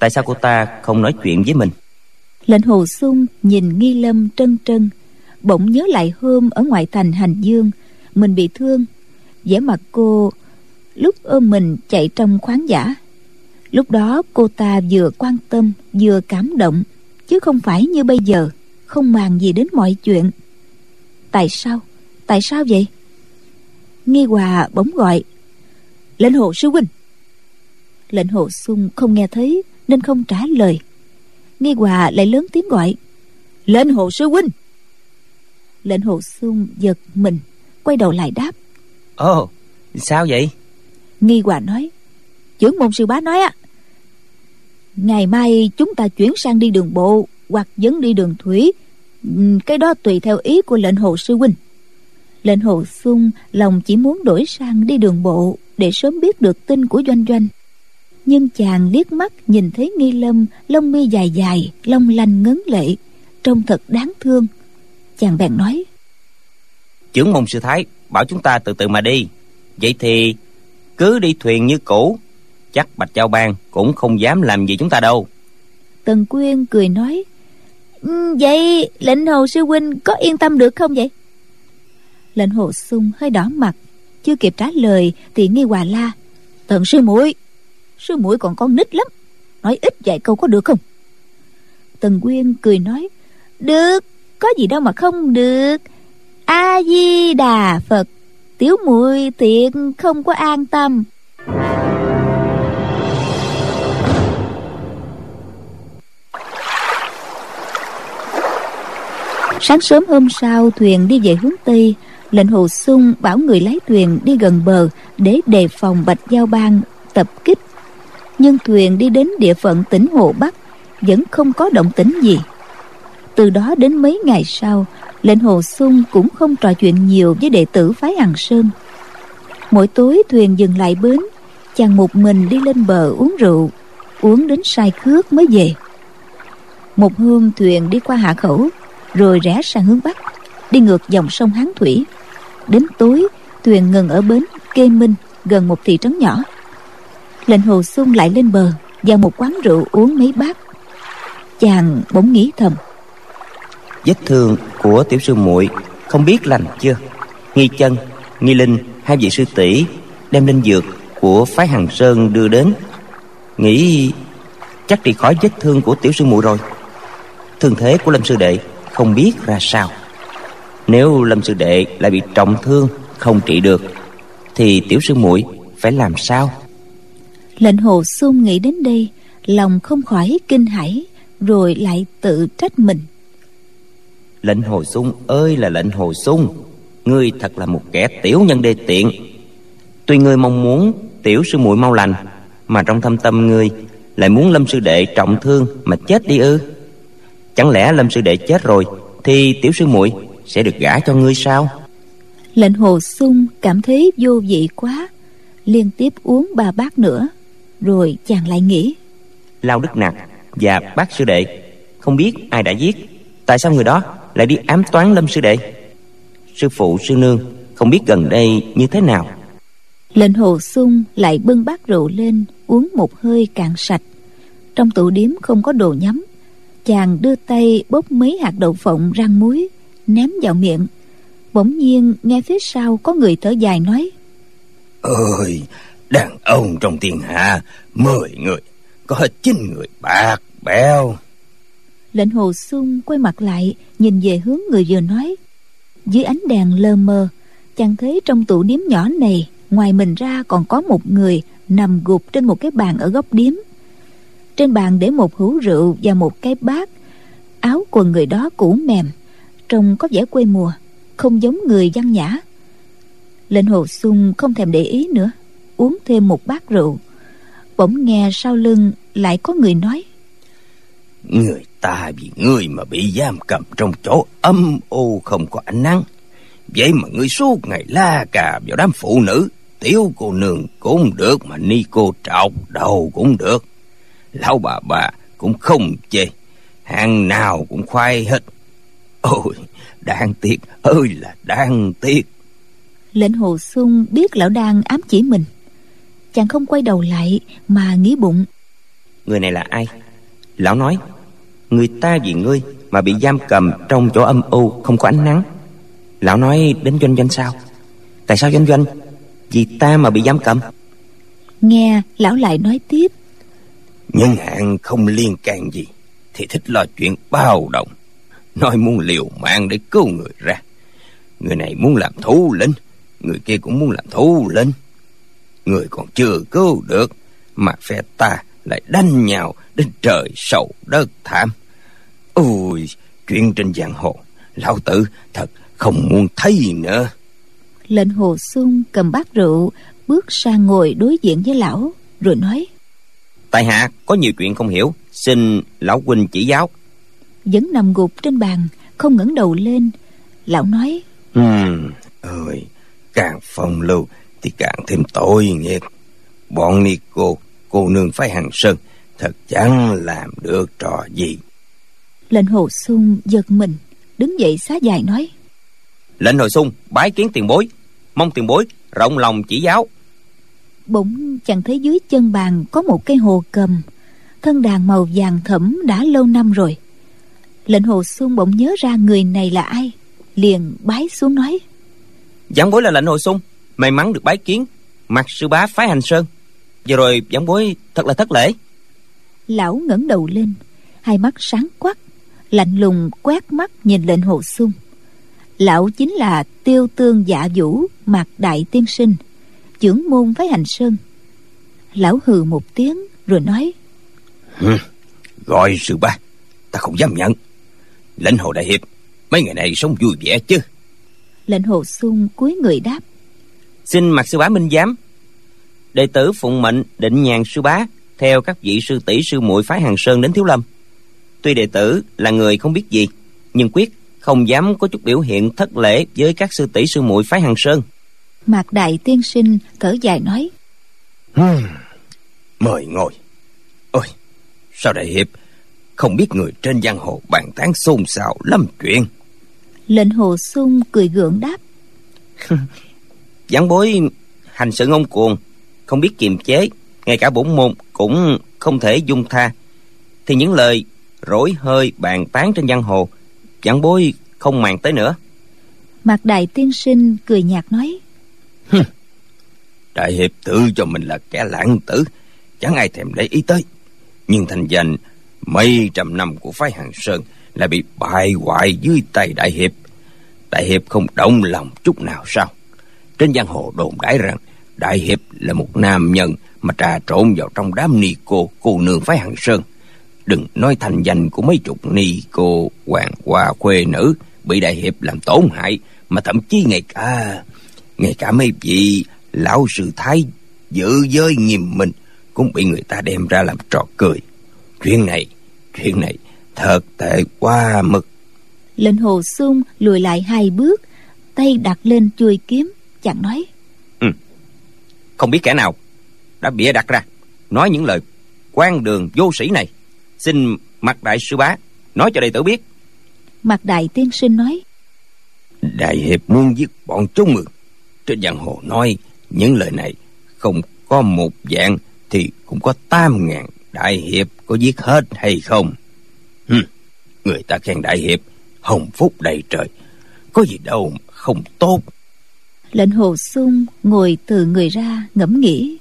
[SPEAKER 3] Tại sao cô ta không nói chuyện với mình?
[SPEAKER 2] Lệnh Hồ Xung nhìn Nghi Lâm trân trân, bỗng nhớ lại hôm ở ngoại thành Hành Dương mình bị thương, vẻ mặt cô lúc ôm mình chạy trong khoáng dã. Lúc đó cô ta vừa quan tâm vừa cảm động, chứ không phải như bây giờ không màng gì đến mọi chuyện. Tại sao? Tại sao vậy? Nghi Hòa bỗng gọi: Lệnh Hồ sư huynh. Lệnh Hồ Xung không nghe thấy nên không trả lời. Nghi Hòa lại lớn tiếng gọi: Lệnh Hồ sư huynh. Lệnh Hồ Xung giật mình, quay đầu lại đáp:
[SPEAKER 3] Ồ, sao vậy?
[SPEAKER 2] Nghi Hòa nói: Chưởng môn sư bá nói á, ngày mai chúng ta chuyển sang đi đường bộ hoặc vẫn đi đường thủy, cái đó tùy theo ý của Lệnh Hồ sư huynh. Lệnh Hồ Xung lòng chỉ muốn đổi sang đi đường bộ để sớm biết được tin của Doanh Doanh, nhưng chàng liếc mắt nhìn thấy Nghi Lâm lông mi dài dài, long lanh ngấn lệ, trông thật đáng thương. Chàng bèn nói:
[SPEAKER 3] Chưởng môn sư thái bảo chúng ta từ từ mà đi, vậy thì cứ đi thuyền như cũ, chắc Bạch Giao Bang cũng không dám làm gì chúng ta đâu.
[SPEAKER 2] Tần Quyên cười nói: Vậy Lệnh Hồ sư huynh có yên tâm được không vậy? Lệnh Hồ Xung hơi đỏ mặt, chưa kịp trả lời thì Nghi Hòa la: Tần sư muội, sư muội còn con nít lắm, nói ít vài câu có được không? Tần Quyên cười nói: Được, có gì đâu mà không được. A Di Đà Phật, tiểu muội thiệt không có an tâm. Sáng sớm hôm sau, thuyền đi về hướng Tây. Lệnh Hồ Xung bảo người lái thuyền đi gần bờ để đề phòng Bạch Giao Bang tập kích. Nhưng thuyền đi đến địa phận tỉnh Hồ Bắc vẫn không có động tĩnh gì. Từ đó đến mấy ngày sau, Lệnh Hồ Xung cũng không trò chuyện nhiều với đệ tử phái Hằng Sơn. Mỗi tối thuyền dừng lại bến, chàng một mình đi lên bờ uống rượu, uống đến say khước mới về. Một hôm thuyền đi qua Hạ Khẩu, rồi rẽ sang hướng Bắc, đi ngược dòng sông Hán Thủy. Đến tối, thuyền ngừng ở bến Kê Minh, gần một thị trấn nhỏ. Lệnh Hồ Xung lại lên bờ, vào một quán rượu uống mấy bát. Chàng bỗng nghĩ thầm:
[SPEAKER 3] Vết thương của tiểu sư muội không biết lành chưa? Nghi Chân, Nghi Linh, hai vị sư tỷ đem linh dược của phái Hằng Sơn đưa đến, nghĩ chắc trị khỏi vết thương của tiểu sư muội rồi. Thương thế của Lâm sư đệ không biết ra sao. Nếu Lâm sư đệ lại bị trọng thương không trị được thì tiểu sư muội phải làm sao?
[SPEAKER 2] Lệnh Hồ Xung nghĩ đến đây, lòng không khỏi kinh hãi, rồi lại tự trách mình.
[SPEAKER 3] Lệnh Hồ Xung ơi là Lệnh Hồ Xung, ngươi thật là một kẻ tiểu nhân đê tiện. Tuy ngươi mong muốn tiểu sư muội mau lành, mà trong thâm tâm ngươi lại muốn Lâm sư đệ trọng thương mà chết đi ư? Chẳng lẽ Lâm sư đệ chết rồi thì tiểu sư muội sẽ được gả cho ngươi sao?
[SPEAKER 2] Lệnh Hồ Xung cảm thấy vô vị quá, liên tiếp uống ba bát nữa, rồi chàng lại nghĩ:
[SPEAKER 3] Lao Đức Nặc và bác sư đệ không biết ai đã giết, tại sao người đó lại đi ám toán Lâm sư đệ? Sư phụ sư nương không biết gần đây như thế nào?
[SPEAKER 2] Lệnh Hồ Xung lại bưng bát rượu lên uống một hơi cạn sạch. Trong tủ điếm không có đồ nhắm, chàng đưa tay bốc mấy hạt đậu phộng rang muối ném vào miệng. Bỗng nhiên nghe phía sau có người thở dài nói:
[SPEAKER 3] Ơi, đàn ông trong thiên hạ mười người có hết chín người bạc bẽo.
[SPEAKER 2] Lệnh Hồ Xung quay mặt lại nhìn về hướng người vừa nói. Dưới ánh đèn lờ mờ, chàng thấy trong tủ điếm nhỏ này, ngoài mình ra còn có một người nằm gục trên một cái bàn ở góc điếm. Trên bàn để một hũ rượu và một cái bát. Áo quần người đó cũ mềm, trông có vẻ quê mùa, không giống người văn nhã. Lệnh Hồ Xung không thèm để ý nữa, uống thêm một bát rượu. Bỗng nghe sau lưng lại có người nói:
[SPEAKER 3] Người ta vì ngươi mà bị giam cầm trong chỗ âm u không có ánh nắng, vậy mà ngươi suốt ngày la cà vào đám phụ nữ. Tiểu cô nương cũng được, mà ni cô trọc đầu cũng được, lão bà bà cũng không chê, hàng nào cũng khoai hết. Ôi, đáng tiếc ơi là đáng tiếc.
[SPEAKER 2] Lệnh Hồ Xung biết lão đang ám chỉ mình. Chàng không quay đầu lại mà nghĩ bụng:
[SPEAKER 4] người này là ai? Lão nói, người ta vì ngươi mà bị giam cầm trong chỗ âm u không có ánh nắng. Lão nói, đến Doanh Doanh sao? Tại sao Doanh Doanh? Vì ta mà bị giam cầm.
[SPEAKER 2] Nghe lão lại nói tiếp,
[SPEAKER 3] nhân hạn không liên can gì thì thích lo chuyện bao đồng, nói muốn liều mạng để cứu người ra. Người này muốn làm thủ lĩnh, người kia cũng muốn làm thủ lĩnh. Người còn chưa cứu được mà phe ta lại đánh nhau đến trời sầu đất thảm. Ôi, chuyện trên giang hồ lão tử thật không muốn thấy nữa.
[SPEAKER 2] Lệnh Hồ Xung cầm bát rượu bước sang ngồi đối diện với lão, rồi nói,
[SPEAKER 4] tại hạ có nhiều chuyện không hiểu, xin lão huynh chỉ giáo.
[SPEAKER 2] Vẫn nằm gục trên bàn, không ngẩng đầu lên. Lão nói,
[SPEAKER 3] Ừm, ơi, càng phong lưu thì càng thêm tội nghiệp. Bọn ni cô, cô nương phái Hằng Sơn thật chẳng làm được trò gì.
[SPEAKER 2] Lệnh Hồ Xung giật mình, đứng dậy xá dài nói,
[SPEAKER 4] Lệnh Hồ Xung bái kiến tiền bối, mong tiền bối rộng lòng chỉ giáo.
[SPEAKER 2] Bỗng chàng thấy dưới chân bàn có một cây hồ cầm, thân đàn màu vàng thẫm đã lâu năm rồi. Lệnh Hồ Xung bỗng nhớ ra người này là ai, liền bái xuống nói,
[SPEAKER 4] Giảng bối là Lệnh Hồ Xung, may mắn được bái kiến Mạc sư bá phái Hành Sơn. Giờ rồi giảng bối thật là thất lễ.
[SPEAKER 2] Lão ngẩng đầu lên, hai mắt sáng quắc, lạnh lùng quét mắt nhìn Lệnh Hồ Xung. Lão chính là Tiêu Tương Dạ Vũ Mạc Đại Tiên Sinh, trưởng môn phái Hành Sơn. Lão hừ một tiếng rồi nói,
[SPEAKER 3] Hừ, gọi sư bá ta không dám nhận. Lệnh Hồ đại hiệp mấy ngày này sống vui vẻ chứ?
[SPEAKER 2] Lệnh Hồ Xung cúi người đáp,
[SPEAKER 4] xin Mạc sư bá minh giám. Đệ tử phụng mệnh Định Nhàn sư bá theo các vị sư tỷ sư muội phái Hằng Sơn đến Thiếu Lâm. Tuy đệ tử là người không biết gì, nhưng quyết không dám có chút biểu hiện thất lễ với các sư tỷ sư muội phái Hằng Sơn.
[SPEAKER 2] Mạc Đại Tiên Sinh thở dài nói,
[SPEAKER 3] Hmm, mời ngồi. Ôi, sao đại hiệp không biết người trên giang hồ bàn tán xôn xao lắm chuyện?
[SPEAKER 2] Lệnh Hồ Xung cười gượng đáp,
[SPEAKER 4] Giảng bối hành sự ngông cuồng, không biết kiềm chế, ngay cả bổn môn cũng không thể dung tha, thì những lời rỗi hơi bàn tán trên giang hồ giảng bối không màng tới nữa.
[SPEAKER 2] Mạc Đại Tiên Sinh cười nhạt nói,
[SPEAKER 3] Đại hiệp tự cho mình là kẻ lãng tử, chẳng ai thèm để ý tới. Nhưng thành danh mấy trăm năm của phái Hằng Sơn lại bị bại hoại dưới tay đại hiệp. Đại hiệp không động lòng chút nào sao? Trên giang hồ đồn đãi rằng đại hiệp là một nam nhân mà trà trộn vào trong đám ni cô cô nương phái Hằng Sơn. Đừng nói thành danh của mấy chục ni cô hoàng hoa khuê nữ bị đại hiệp làm tổn hại, mà thậm chí ngay cả ngay cả mấy vị lão sư thái dự giới nghiêm minh cũng bị người ta đem ra làm trò cười. Chuyện này chuyện này thật tệ quá mực.
[SPEAKER 2] Lệnh Hồ Xung lùi lại hai bước, tay đặt lên chuôi kiếm, chàng nói,
[SPEAKER 4] ừ. Không biết kẻ nào đã bịa đặt ra nói những lời quan đường vô sĩ này, xin Mạc Đại sư bá nói cho đệ tử biết.
[SPEAKER 2] Mạc Đại Tiên Sinh nói,
[SPEAKER 3] đại hiệp muốn giết bọn chúng ư? Trên giang hồ nói những lời này không có một dạng thì cũng có tám ngàn. Đại hiệp có giết hết hay không? Hừm, người ta khen đại hiệp hồng phúc đầy trời, có gì đâu mà không tốt.
[SPEAKER 2] Lệnh Hồ Xung ngồi từ người ra ngẫm nghĩ,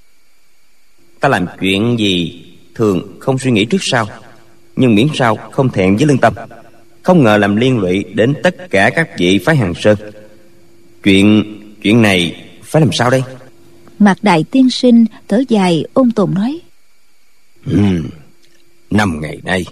[SPEAKER 4] Ta làm chuyện gì thường không suy nghĩ trước sau, nhưng miễn sao không thẹn với lương tâm. Không ngờ làm liên lụy đến tất cả các vị phái Hằng Sơn. Chuyện chuyện này phải làm sao đây?
[SPEAKER 2] Mạc Đại Tiên Sinh thở dài ôn tồn nói,
[SPEAKER 3] Ừm, năm ngày nay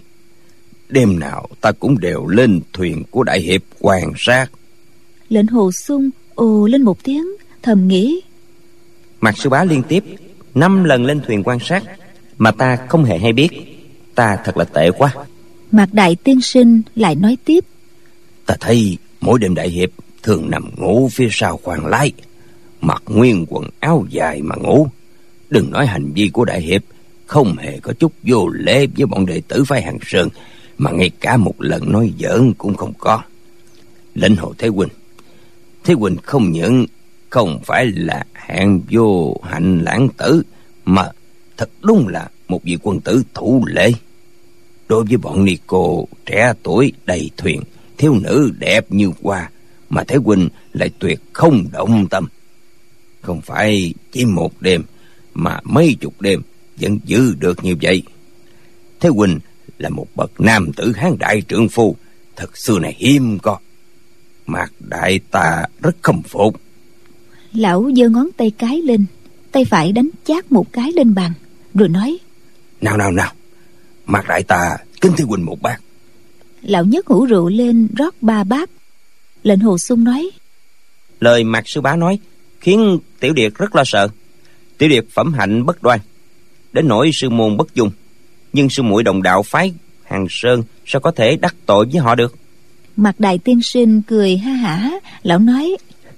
[SPEAKER 3] đêm nào ta cũng đều lên thuyền của đại hiệp quan sát.
[SPEAKER 2] Lệnh Hồ Xung ồ lên một tiếng, thầm nghĩ,
[SPEAKER 4] Mạc sư bá liên tiếp năm lần lên thuyền quan sát mà ta không hề hay biết, ta thật là tệ quá.
[SPEAKER 2] Mạc Đại Tiên Sinh lại nói tiếp,
[SPEAKER 3] Ta thấy mỗi đêm đại hiệp thường nằm ngủ phía sau khoang lái, mặc nguyên quần áo dài mà ngủ. Đừng nói hành vi của đại hiệp không hề có chút vô lễ với bọn đệ tử phái Hằng Sơn, mà ngay cả một lần nói giỡn cũng không có. Lệnh Hồ Thế huynh, Thế huynh không những không phải là hạng vô hạnh lãng tử, mà thật đúng là một vị quân tử thủ lễ. Đối với bọn ni cô trẻ tuổi đầy thuyền, thiếu nữ đẹp như hoa, mà Thế huynh lại tuyệt không động tâm. Không phải chỉ một đêm, mà mấy chục đêm vẫn giữ được như vậy. Thế huynh là một bậc nam tử hán đại trượng phu, thật xưa này hiếm có. Mạc đại ta rất khâm phục.
[SPEAKER 2] Lão giơ ngón tay cái lên, tay phải đánh chát một cái lên bàn, rồi nói:
[SPEAKER 3] Nào nào nào, Mạc đại ta kính Thế huynh một bát.
[SPEAKER 2] Lão nhấc hũ rượu lên rót ba bát. Lệnh Hồ Xung nói:
[SPEAKER 4] Lời Mạc sư bá nói khiến Tiểu Điệt rất lo sợ. Tiểu Điệt phẩm hạnh bất đoan, đến nỗi sư môn bất dung, nhưng sư muội đồng đạo phái Hàng Sơn sao có thể đắc tội với họ được?
[SPEAKER 2] Mạc đại tiên sinh cười ha hả. Lão nói: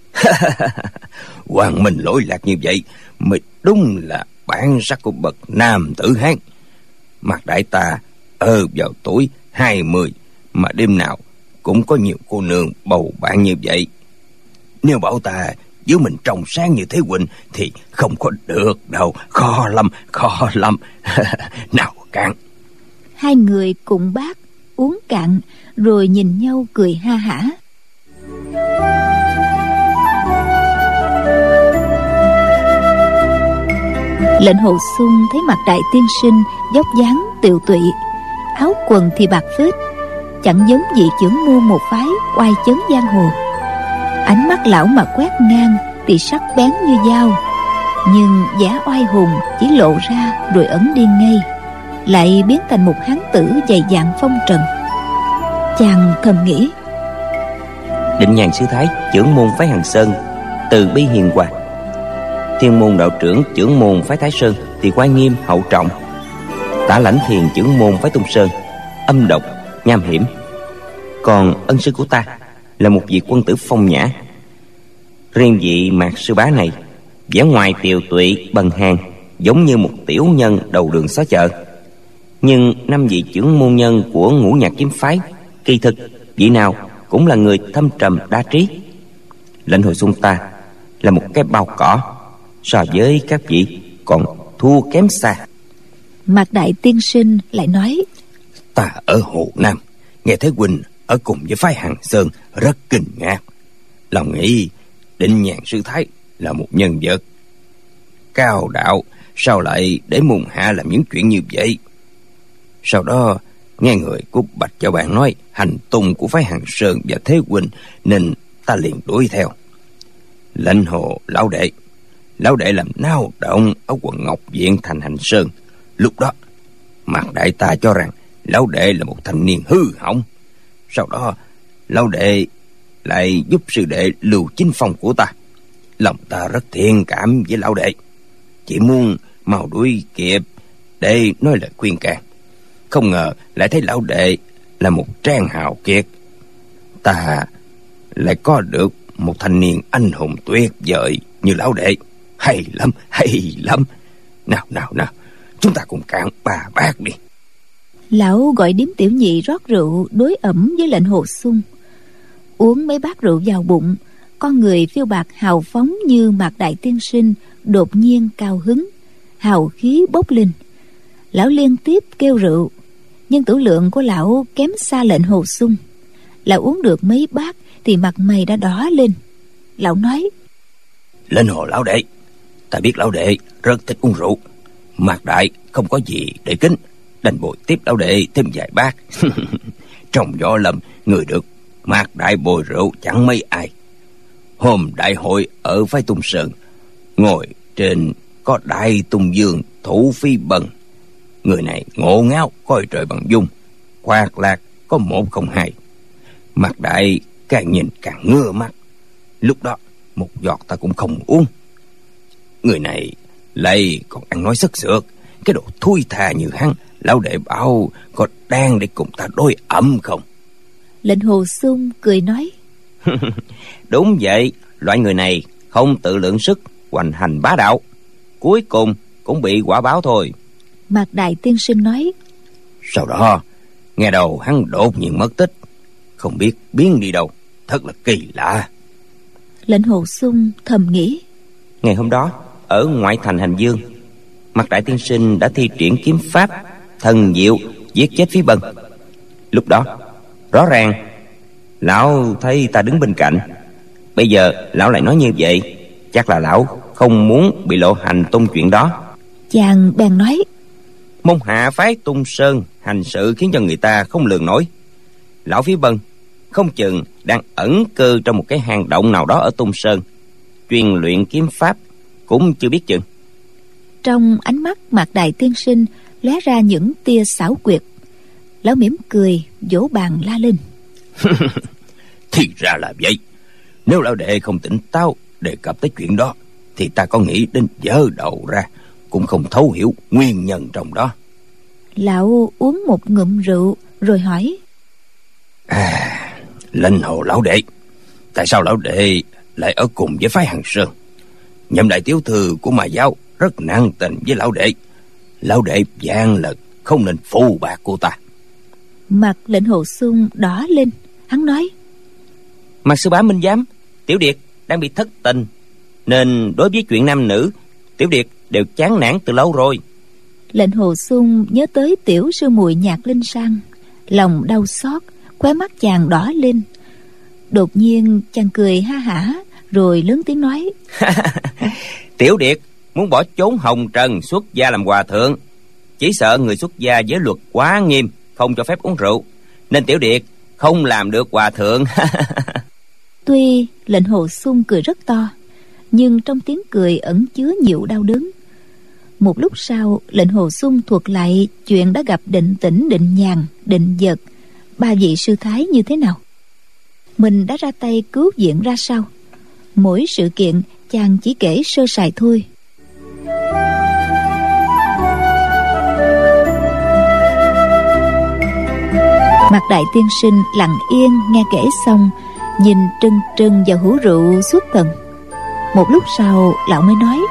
[SPEAKER 3] Hoàng minh lỗi lạc như vậy mới đúng là bản sắc của bậc nam tử Hán. Mạc đại ta ở vào tuổi hai mươi mà đêm nào cũng có nhiều cô nương bầu bạn như vậy. Nếu bảo ta giữ mình trong sáng như Thế huynh thì không có được đâu, khó lắm, khó lắm. Nào cạn.
[SPEAKER 2] Hai người cùng bát uống cạn, rồi nhìn nhau cười ha hả. Lệnh Hồ Xung thấy Mạc đại tiên sinh dốc dáng tiều tụy, áo quần thì bạc phết, chẳng giống vị trưởng môn một phái oai chấn giang hồ. Ánh mắt lão mà quét ngang thì sắc bén như dao, nhưng vẻ oai hùng chỉ lộ ra rồi ẩn đi ngay, lại biến thành một hán tử dày dạn phong trần. Chàng thầm nghĩ:
[SPEAKER 4] Định Nhàn sư thái trưởng môn phái Hàng Sơn từ bi hiền hòa, Thiên môn đạo trưởng trưởng môn phái Thái Sơn thì oai nghiêm hậu trọng, Tả Lãnh Thiền trưởng môn phái Tung Sơn âm độc nham hiểm. Còn ân sư của ta là một vị quân tử phong nhã. Riêng vị Mạc sư bá này, vẻ ngoài tiều tụy bần hàn, giống như một tiểu nhân đầu đường xó chợ. Nhưng năm vị trưởng môn nhân của Ngũ Nhạc kiếm phái, kỳ thực vị nào cũng là người thâm trầm đa trí. Lệnh Hồ Xung ta là một cái bao cỏ, so với các vị còn thua kém xa.
[SPEAKER 2] Mạc đại tiên sinh lại nói:
[SPEAKER 3] Ta ở Hồ Nam nghe thấy huynh ở cùng với phái Hàng Sơn rất kinh ngạc. Lòng nghĩ Định Nhàn sư thái là một nhân vật cao đạo, sao lại để môn hạ làm những chuyện như vậy? Sau đó nghe người của Bạch Giao Bạn nói hành tung của phái Hàng Sơn và Thế huynh, nên ta liền đuổi theo. Lệnh Hồ lão đệ, lão đệ làm náo động ở quận Ngọc Viện thành Hành Sơn. Lúc đó Mạc đại ta cho rằng lão đệ là một thanh niên hư hỏng. Sau đó lão đệ lại giúp sư đệ Lưu Chính Phong của ta. Lòng ta rất thiện cảm với lão đệ, chỉ muốn mau đuổi kịp để nói lời khuyên can. Không ngờ lại thấy lão đệ là một trang hào kiệt. Ta lại có được một thanh niên anh hùng tuyệt vời như lão đệ. Hay lắm, hay lắm. Nào, nào, nào, chúng ta cùng cạn ba bát đi.
[SPEAKER 2] Lão gọi điếm tiểu nhị rót rượu đối ẩm với Lệnh Hồ Xung. Uống mấy bát rượu vào bụng, con người phiêu bạc hào phóng như Mạc đại tiên sinh đột nhiên cao hứng, hào khí bốc lên. Lão liên tiếp kêu rượu, nhưng tử lượng của lão kém xa Lệnh Hồ Xung. Lão uống được mấy bát thì mặt mày đã đỏ lên. Lão nói:
[SPEAKER 3] Lệnh Hồ lão đệ, ta biết lão đệ rất thích uống rượu. Mạc đại không có gì để kính, đành bồi tiếp lão đệ thêm vài bát. Trong võ lâm, người được Mạc đại bồi rượu chẳng mấy ai. Hôm đại hội ở phái Tung Sơn, ngồi trên có Đại Tung Dương thủ phi bần. Người này ngộ ngáo coi trời bằng dung, khoác lạc có một không hai. Mạc đại càng nhìn càng ngơ mắt. Lúc đó một giọt ta cũng không uống. Người này lại còn ăn nói sức sượt, cái đồ thui thà như hắn. Lão đệ bảo có đang để cùng ta đối ẩm không?
[SPEAKER 2] Lệnh Hồ Xung cười nói:
[SPEAKER 4] Đúng vậy, loại người này không tự lượng sức, hoành hành bá đạo, cuối cùng cũng bị quả báo thôi.
[SPEAKER 2] Mạc đại tiên sinh nói:
[SPEAKER 3] Sau đó nghe đầu hắn đột nhiên mất tích, không biết biến đi đâu, thật là kỳ lạ.
[SPEAKER 2] Lệnh Hồ Xung thầm nghĩ:
[SPEAKER 4] Ngày hôm đó ở ngoại thành Hành Dương, Mặt Đại tiên sinh đã thi triển kiếm pháp thần diệu giết chết Phí Bân. Lúc đó rõ ràng lão thấy ta đứng bên cạnh. Bây giờ lão lại nói như vậy, chắc là lão không muốn bị lộ hành tung chuyện đó.
[SPEAKER 2] Chàng bèn nói:
[SPEAKER 4] Môn hạ phái Tung Sơn hành sự khiến cho người ta không lường nổi. Lão Phí Bân không chừng đang ẩn cư trong một cái hang động nào đó ở Tung Sơn, chuyên luyện kiếm pháp cũng chưa biết chừng.
[SPEAKER 2] Trong ánh mắt Mạc Đại tiên sinh lóe ra những tia xảo quyệt. Lão mỉm cười vỗ bàn la lên:
[SPEAKER 3] Thì ra là vậy. Nếu lão đệ không tỉnh táo đề cập tới chuyện đó, thì ta có nghĩ đến dở đầu ra cũng không thấu hiểu nguyên nhân trong đó.
[SPEAKER 2] Lão uống một ngụm rượu rồi hỏi:
[SPEAKER 3] À, Linh Hồ lão đệ, tại sao lão đệ lại ở cùng với phái Hằng Sơn? Nhậm đại tiểu thư của mà giáo rất nặng tình với lão đệ. Lão đệ gian lận, không nên phù bạc cô ta.
[SPEAKER 2] Mặt Lệnh Hồ Xuân đỏ lên. Hắn nói:
[SPEAKER 4] Mặt sư bá minh giám, Tiểu Điệt đang bị thất tình, nên đối với chuyện nam nữ, Tiểu Điệt đều chán nản từ lâu rồi.
[SPEAKER 2] Lệnh Hồ Xuân nhớ tới tiểu sư muội Nhạc Linh Sang, lòng đau xót, khóe mắt chàng đỏ lên. Đột nhiên chàng cười ha hả, rồi lớn tiếng nói:
[SPEAKER 4] Tiểu Điệt muốn bỏ trốn hồng trần xuất gia làm hòa thượng. Chỉ sợ người xuất gia giới luật quá nghiêm, không cho phép uống rượu, nên Tiểu Điệt không làm được hòa thượng.
[SPEAKER 2] Tuy Lệnh Hồ Xuân cười rất to, nhưng trong tiếng cười ẩn chứa nhiều đau đớn. Một lúc sau, Lệnh Hồ Xuân thuật lại chuyện đã gặp Định Tĩnh, Định Nhàn, Định Dật, ba vị sư thái như thế nào, mình đã ra tay cứu viện ra sao. Mỗi sự kiện chàng chỉ kể sơ sài thôi. Mặt Đại tiên sinh lặng yên nghe kể xong, nhìn trân trân vào hũ rượu suốt thần. Một lúc sau lão mới nói: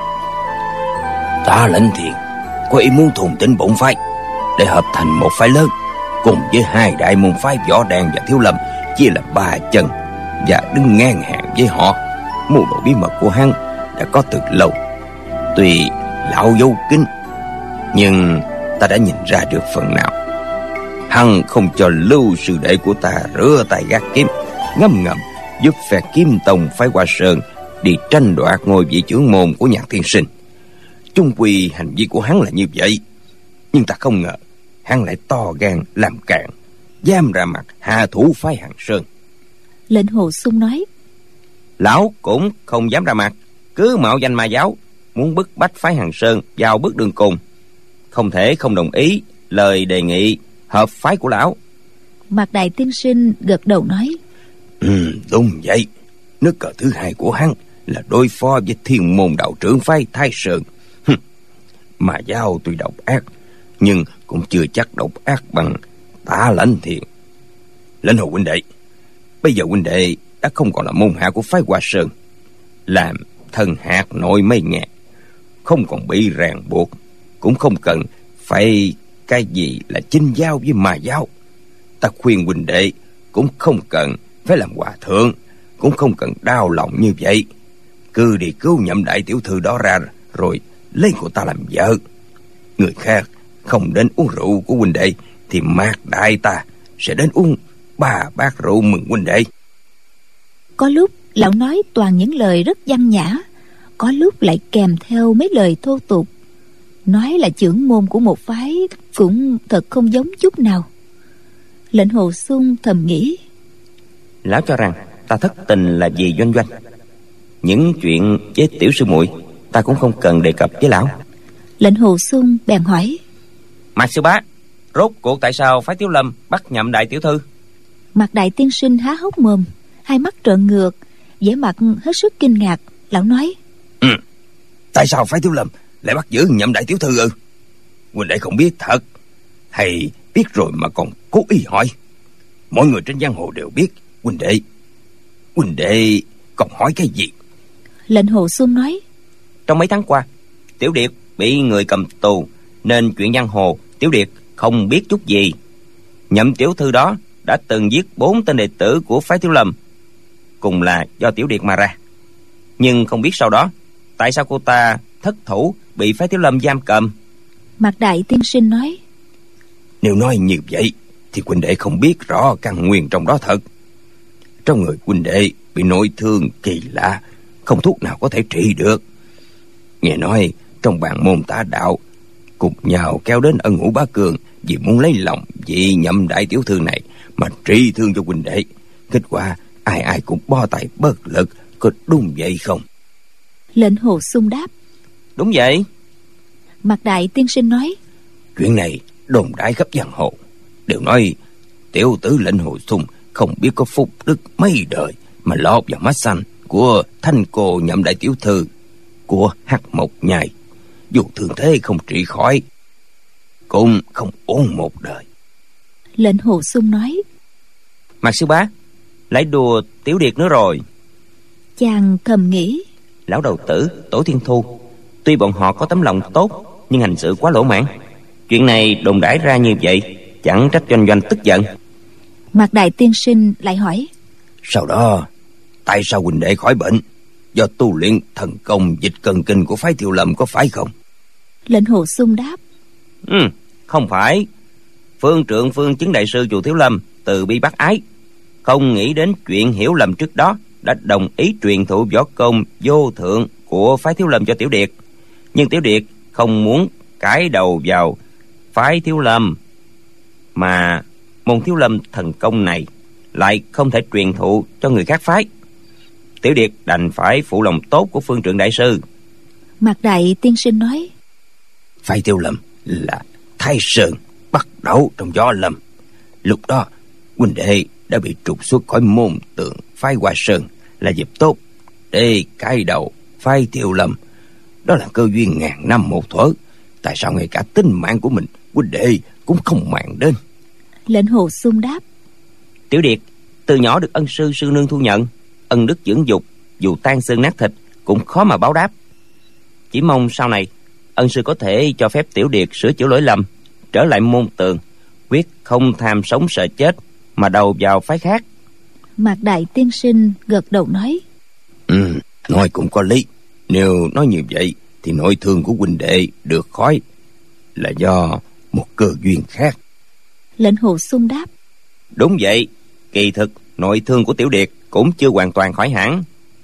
[SPEAKER 3] Ta Lệnh Thiền có ý muốn thùng tính bổn phái để hợp thành một phái lớn, cùng với hai đại môn phái Võ Đàn và Thiếu Lâm chia làm ba chân, và đứng ngang hàng với họ. Mưu đồ bí mật của hắn đã có từ lâu. Tuy lão giấu kín, nhưng ta đã nhìn ra được phần nào. Hắn không cho Lưu sư đệ của ta rửa tay gác kiếm, ngấm ngầm giúp phe Kiếm Tông phái Hoa Sơn đi tranh đoạt ngôi vị trưởng môn của Nhạc tiên sinh. Chung quy hành vi của hắn là như vậy, nhưng ta không ngờ hắn lại to gan làm càn, dám ra mặt hạ thủ phái Hằng Sơn.
[SPEAKER 2] Lệnh Hồ Xuân nói:
[SPEAKER 4] Lão cũng không dám ra mặt, cứ mạo danh ma giáo, muốn bức bách phái Hằng Sơn vào bước đường cùng. Không thể không đồng ý lời đề nghị hợp phái của lão.
[SPEAKER 2] Mạc Đại tiên sinh gật đầu nói:
[SPEAKER 3] Ừ, đúng vậy. Nước cờ thứ hai của hắn là đối phó với Thiên Môn đạo trưởng phái Thái Sơn. Mà giáo tuy độc ác, nhưng cũng chưa chắc độc ác bằng Ta Lệnh Thiền. Lệnh Hồ huynh đệ, bây giờ huynh đệ đã không còn là môn hạ của phái Hoa Sơn, làm thân hạt nội mây nhạc, không còn bị ràng buộc, cũng không cần phải cái gì là chinh giao với ma giáo. Ta khuyên huynh đệ cũng không cần phải làm hòa thượng, cũng không cần đau lòng như vậy. Cứ đi cứu Nhậm đại tiểu thư đó ra, rồi lấy cô ta làm vợ. Người khác không đến uống rượu của huynh đệ, thì Mạc đại ta sẽ đến uống ba bát rượu mừng huynh đệ.
[SPEAKER 2] Có lúc lão nói toàn những lời rất văn nhã, có lúc lại kèm theo mấy lời thô tục. Nói là trưởng môn của một phái cũng thật không giống chút nào. Lệnh Hồ Xuân thầm nghĩ:
[SPEAKER 4] Lão cho rằng ta thất tình là vì Doanh Doanh. Những chuyện với tiểu sư muội ta cũng không cần đề cập với lão.
[SPEAKER 2] Lệnh Hồ Xuân bèn hỏi:
[SPEAKER 4] Mạc sư bá, rốt cuộc tại sao phái Thiếu Lâm bắt Nhậm đại tiểu thư?
[SPEAKER 2] Mạc Đại tiên sinh há hốc mồm, hai mắt trợn ngược, vẻ mặt hết sức kinh ngạc. Lão nói:
[SPEAKER 3] Ừ, tại sao phái Thiếu Lâm lại bắt giữ Nhậm đại tiểu thư ư? Huynh đệ không biết thật, hay biết rồi mà còn cố ý hỏi? Mọi người trên giang hồ đều biết. Huynh đệ Huynh đệ còn hỏi cái gì?
[SPEAKER 2] Lệnh Hồ Xuân nói:
[SPEAKER 4] Trong mấy tháng qua, Tiểu Điệt bị người cầm tù, nên chuyện giang hồ Tiểu Điệt không biết chút gì. Nhậm tiểu thư đó đã từng giết bốn tên đệ tử của phái Thiếu Lâm, cùng là do Tiểu Điệt mà ra. Nhưng không biết sau đó tại sao cô ta thất thủ bị phái Thiếu Lâm giam cầm.
[SPEAKER 2] Mạc Đại tiên sinh nói:
[SPEAKER 3] Nếu nói như vậy thì huynh đệ không biết rõ căn nguyên trong đó thật. Trong người huynh đệ bị nội thương kỳ lạ, không thuốc nào có thể trị được. Nghe nói trong bàn môn tả đạo cùng nhau kéo đến Ân Ngũ Bá Cường vì muốn lấy lòng vị Nhậm đại tiểu thư này mà trị thương cho huynh đệ. Kết quả ai ai cũng bó tay bất lực, có đúng vậy không?
[SPEAKER 2] Lệnh Hồ Xung đáp:
[SPEAKER 4] Đúng vậy.
[SPEAKER 2] Mạc Đại tiên sinh nói:
[SPEAKER 3] Chuyện này đồn đại khắp giang hồ, đều nói tiểu tử Lệnh Hồ Xung không biết có phúc đức mấy đời mà lọt vào mắt xanh của thanh cô Nhậm đại tiểu thư của Hắc Mộc Nhai, dù thường thế không trị khỏi cũng không ổn một đời.
[SPEAKER 2] Lệnh Hồ Xung nói:
[SPEAKER 4] Mạc sư bá lại đùa Tiểu Điệt nữa rồi.
[SPEAKER 2] Chàng thầm nghĩ:
[SPEAKER 4] Lão đầu tử, Tổ Thiên Thu, tuy bọn họ có tấm lòng tốt nhưng hành sự quá lỗ mãn. Chuyện này đồn đãi ra như vậy, chẳng trách Doanh Doanh tức giận.
[SPEAKER 2] Mạc Đại tiên sinh lại hỏi:
[SPEAKER 3] Sau đó tại sao huynh đệ khỏi bệnh? Do tu luyện thần công dịch cân kinh của phái Thiếu Lâm có phải không?
[SPEAKER 2] Lệnh Hồ Xung đáp:
[SPEAKER 4] Ừ, không phải. Phương trượng Phương Chứng đại sư chùa Thiếu Lâm từ bi bác ái, không nghĩ đến chuyện hiểu lầm trước đó, đã đồng ý truyền thụ võ công vô thượng của phái Thiếu Lâm cho Tiểu Điệt. Nhưng Tiểu Điệt không muốn cải đầu vào phái Thiếu Lâm, mà môn Thiếu Lâm thần công này lại không thể truyền thụ cho người khác phái. Tiểu Điệt đành phải phụ lòng tốt của Phương trượng đại sư.
[SPEAKER 2] Mạc Đại tiên sinh nói:
[SPEAKER 3] Phái Thiếu Lâm là Thái Sơn bắt đầu trong gió lâm. Lúc đó huynh đệ đã bị trục xuất khỏi môn tượng phái Hoa Sơn, là dịp tốt để cai đầu phái Thiếu Lâm. Đó là cơ duyên ngàn năm một thuở. Tại sao ngay cả tính mạng của mình huynh đệ cũng không màng đến?
[SPEAKER 2] Lệnh Hồ Xung đáp:
[SPEAKER 4] Tiểu Điệt từ nhỏ được ân sư sư nương thu nhận, ân đức dưỡng dục, dù tan xương nát thịt cũng khó mà báo đáp. Chỉ mong sau này ân sư có thể cho phép Tiểu Điệt sửa chữa lỗi lầm, trở lại môn tường, quyết không tham sống sợ chết mà đầu vào phái khác.
[SPEAKER 2] Mạc Đại tiên sinh gật đầu nói:
[SPEAKER 3] Ừ, nói cũng có lý. Nếu nói như vậy thì nội thương của huynh đệ được khỏi là do một cơ duyên khác.
[SPEAKER 2] Lệnh Hồ Xung đáp:
[SPEAKER 4] Đúng vậy, kỳ thực nội thương của Tiểu Điệt cũng chưa hoàn toàn khỏi hẳn.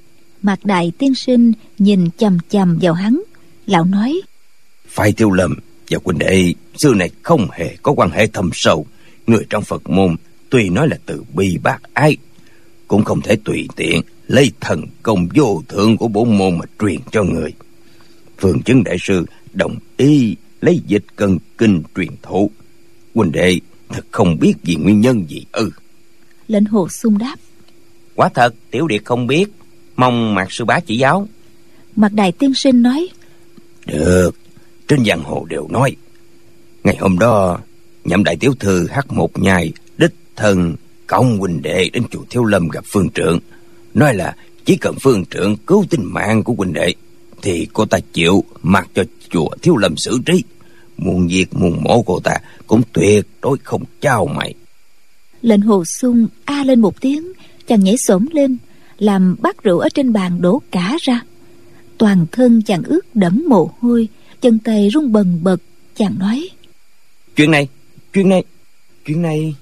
[SPEAKER 2] Mạc Đại tiên sinh nhìn chằm chằm vào hắn, lão nói:
[SPEAKER 3] Phái Thiếu Lâm và huynh đệ xưa này không hề có quan hệ thâm sâu. Người trong Phật môn tuy nói là từ bi bác ái, cũng không thể tùy tiện lấy thần công vô thượng của bổn môn mà truyền cho người. Phương Chứng đại sư đồng ý lấy dịch cân kinh truyền thụ. Huynh đệ thật không biết vì nguyên nhân gì ư?
[SPEAKER 2] Lệnh Hồ Xung đáp:
[SPEAKER 4] Quả thật Tiểu Điệt không biết, mong Mạc sư bá chỉ giáo.
[SPEAKER 2] Mạc Đại tiên sinh nói:
[SPEAKER 3] Được, trên giang hồ đều nói ngày hôm đó Nhậm đại tiểu thư Hắc Mộc Nhai đích thân cõng huynh đệ đến chùa Thiếu Lâm gặp Phương trượng, nói là chỉ cần Phương trượng cứu tính mạng của huynh đệ thì cô ta chịu mặc cho chùa Thiếu Lâm xử trí, muốn diệt muốn mổ cô ta cũng tuyệt đối không trao mày.
[SPEAKER 2] Lệnh Hồ Xung a lên một tiếng, chàng nhảy xổm lên, làm bát rượu ở trên bàn đổ cả ra. Toàn thân chàng ướt đẫm mồ hôi, chân tay run bần bật. Chàng nói:
[SPEAKER 4] Chuyện này, chuyện này, chuyện này...